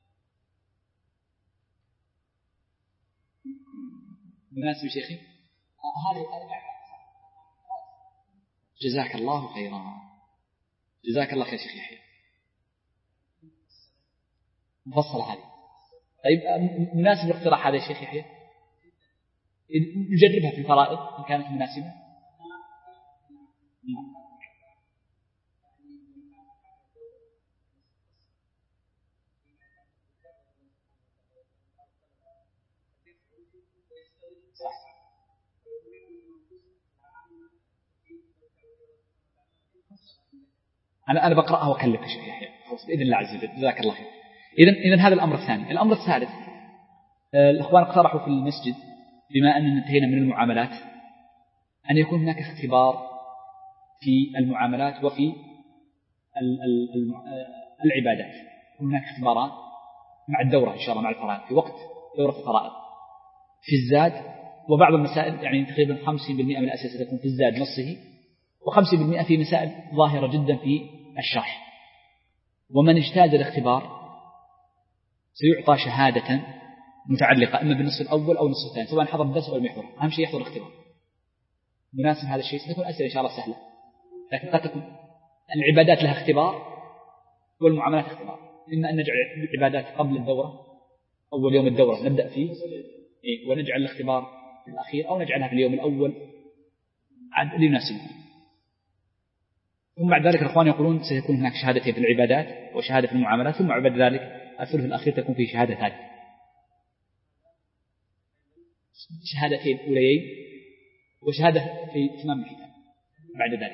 مناسب شيخي، هذه جزاك الله خيرا، جزاك الله خير شيخ يحيى، مفصل هذه. طيب مناسب الاقتراح هذا يا شيخ يحيى، نجربها في الفرائض إن كانت مناسبة. أنا أنا بقرأها وأكلمك شيخ يحيى بإذن الله عز وجل. جزاك الله خير. إذن إذن هذا الأمر الثاني. الأمر الثالث، الإخوان اقترحوا في المسجد بما أننا انتهينا من المعاملات أن يكون هناك اختبار في المعاملات وفي العبادات. يكون هناك اختبارات مع الدورة إن شاء الله، مع الفرائض، في وقت دورة الفرائض في الزاد، وبعض المسائل يعني تقريبا خمسين بالمئة من الأسئلة ستكون في الزاد نصه، وخمسين بالمئة في مسائل ظاهرة جدا في الشرح. ومن اجتاز الاختبار سيعطى شهادة متعلقة إما بالنصف الأول أو النصف الثاني، سواء حضر الدرس أو لم يحضر، أهم شيء يحضر الاختبار. مناسب هذا الشيء. ستكون أسئلة إن شاء الله سهلة، لكن قد تكون العبادات لها اختبار والمعاملات اختبار. إما أن نجعل العبادات قبل الدورة، أول يوم الدورة نبدأ فيه ونجعل الاختبار في الأخير، أو نجعلها في اليوم الأول عاد ليناسبه. ثم بعد ذلك الأخوان يقولون سيكون هناك شهادتين في العبادات وشهادة في المعاملات، ثم بعد ذلك الثلث الأخير تكون فيه شهادة ثالثة، شهادتين أوليين وشهادة في تمام الكتاب بعد ذلك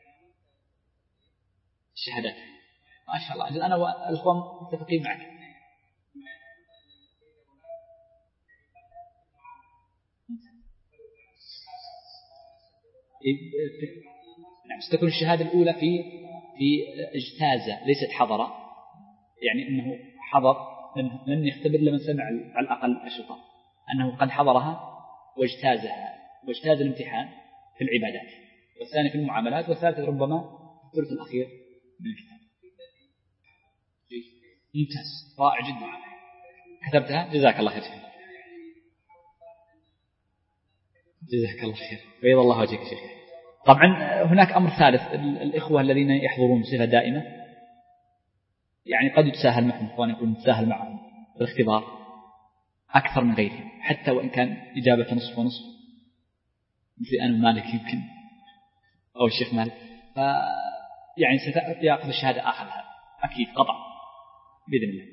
الشهادات. ما شاء الله. أنا والأخوان متفقين معك. نعم، ستكون الشهادة الأولى في في اجتازة ليست حضرة، يعني أنه حضر لم يختبر لمن سمع على الأقل الشطار أنه قد حضرها واجتازها واجتاز الامتحان في العبادات، والثاني في المعاملات، والثالث ربما في الثلث الأخير من الكتاب. ممتاز، رائع جدا، كتبتها. جزاك الله خير. جزاك الله خير، بيض الله وجهك شيخ. طبعا هناك أمر ثالث، الإخوة الذين يحضرون بصفة دائمة يعني قد يتساهل معهم، إخوان يكون يتساهل معهم في الاختبار أكثر من غيرهم، حتى وإن كان إجابة نصف ونصف، مثل أنا مالك يمكن أو الشيخ مالك، ف يعني سيأخذ الشهادة أخذها أكيد قطع بإذن الله.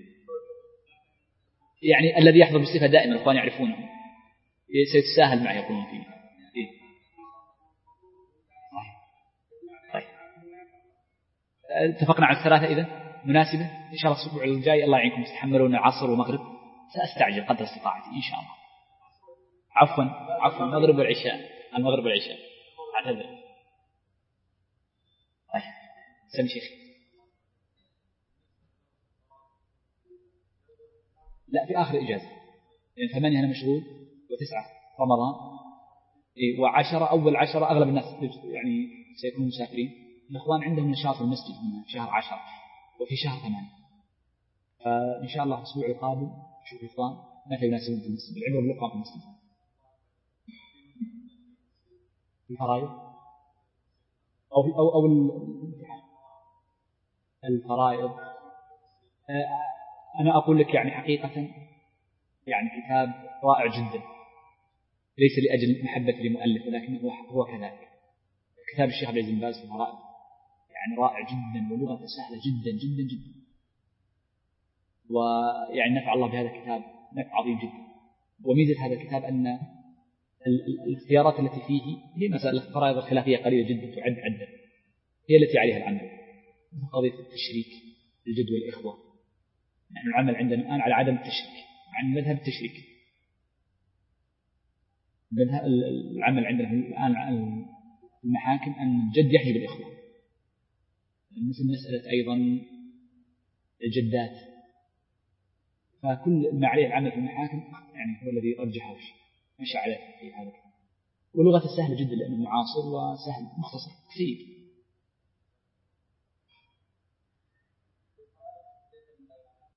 يعني الذي يحضر بصفة دائمة الإخوان يعرفونه سيتساهل معه يقولون فيه. إيه؟ طيب. اتفقنا على الثلاثة إذن مناسبة. إن شاء الله الأسبوع الجاي الله يعينكم تتحملون العصر والمغرب، سأستعجل قدر استطاعتي إن شاء الله. عفوا عفوا المغرب والعشاء، المغرب والعشاء أعتذر. طيب سمي شيخي. لا، في آخر إجازة، لأن يعني ثمانية أنا مشغول، وتسعة رمضان، إيه، وعشرة أول عشرة أغلب الناس يعني سيكونوا مسافرين. الإخوان عندهم نشاط المسجد هنا في شهر عشرة وفي شهر ثمانية، فإن شاء الله الأسبوع القادم شوف الإخوان متى يناسبون في المسجد، العبر بالإخوان في المسجد. الفرائض أو أو أو الفرائض. أنا أقول لك يعني حقيقة يعني كتاب رائع جدا، ليس لأجل محبة لمؤلف، ولكنه هو كذلك. كتاب الشيخ عبد العزيز بن باز في الفرائض يعني رائع جدا، ولغته سهلة جدا جدا جدا، ويعني نفع الله بهذا الكتاب نفع عظيم جدا. وميزة هذا الكتاب أن الاختيارات التي فيه هي مسألة الفرائض الخلافية قليلة جدا، تعد عدا، هي التي عليها العمل. قضية التشريك الجد والإخوة، نحن العمل عندنا الآن على عدم التشريك، عن مذهب التشريك. العمل عندنا الآن المحاكم أن الجد يحيي بالإخوة، مثل مسألة أيضا الجدات، فكل ما عليه العمل في المحاكم يعني هو الذي رجحه مشى عليه في هذا. ولغة سهلة جدا لأنه معاصر وسهل مختصر كثير.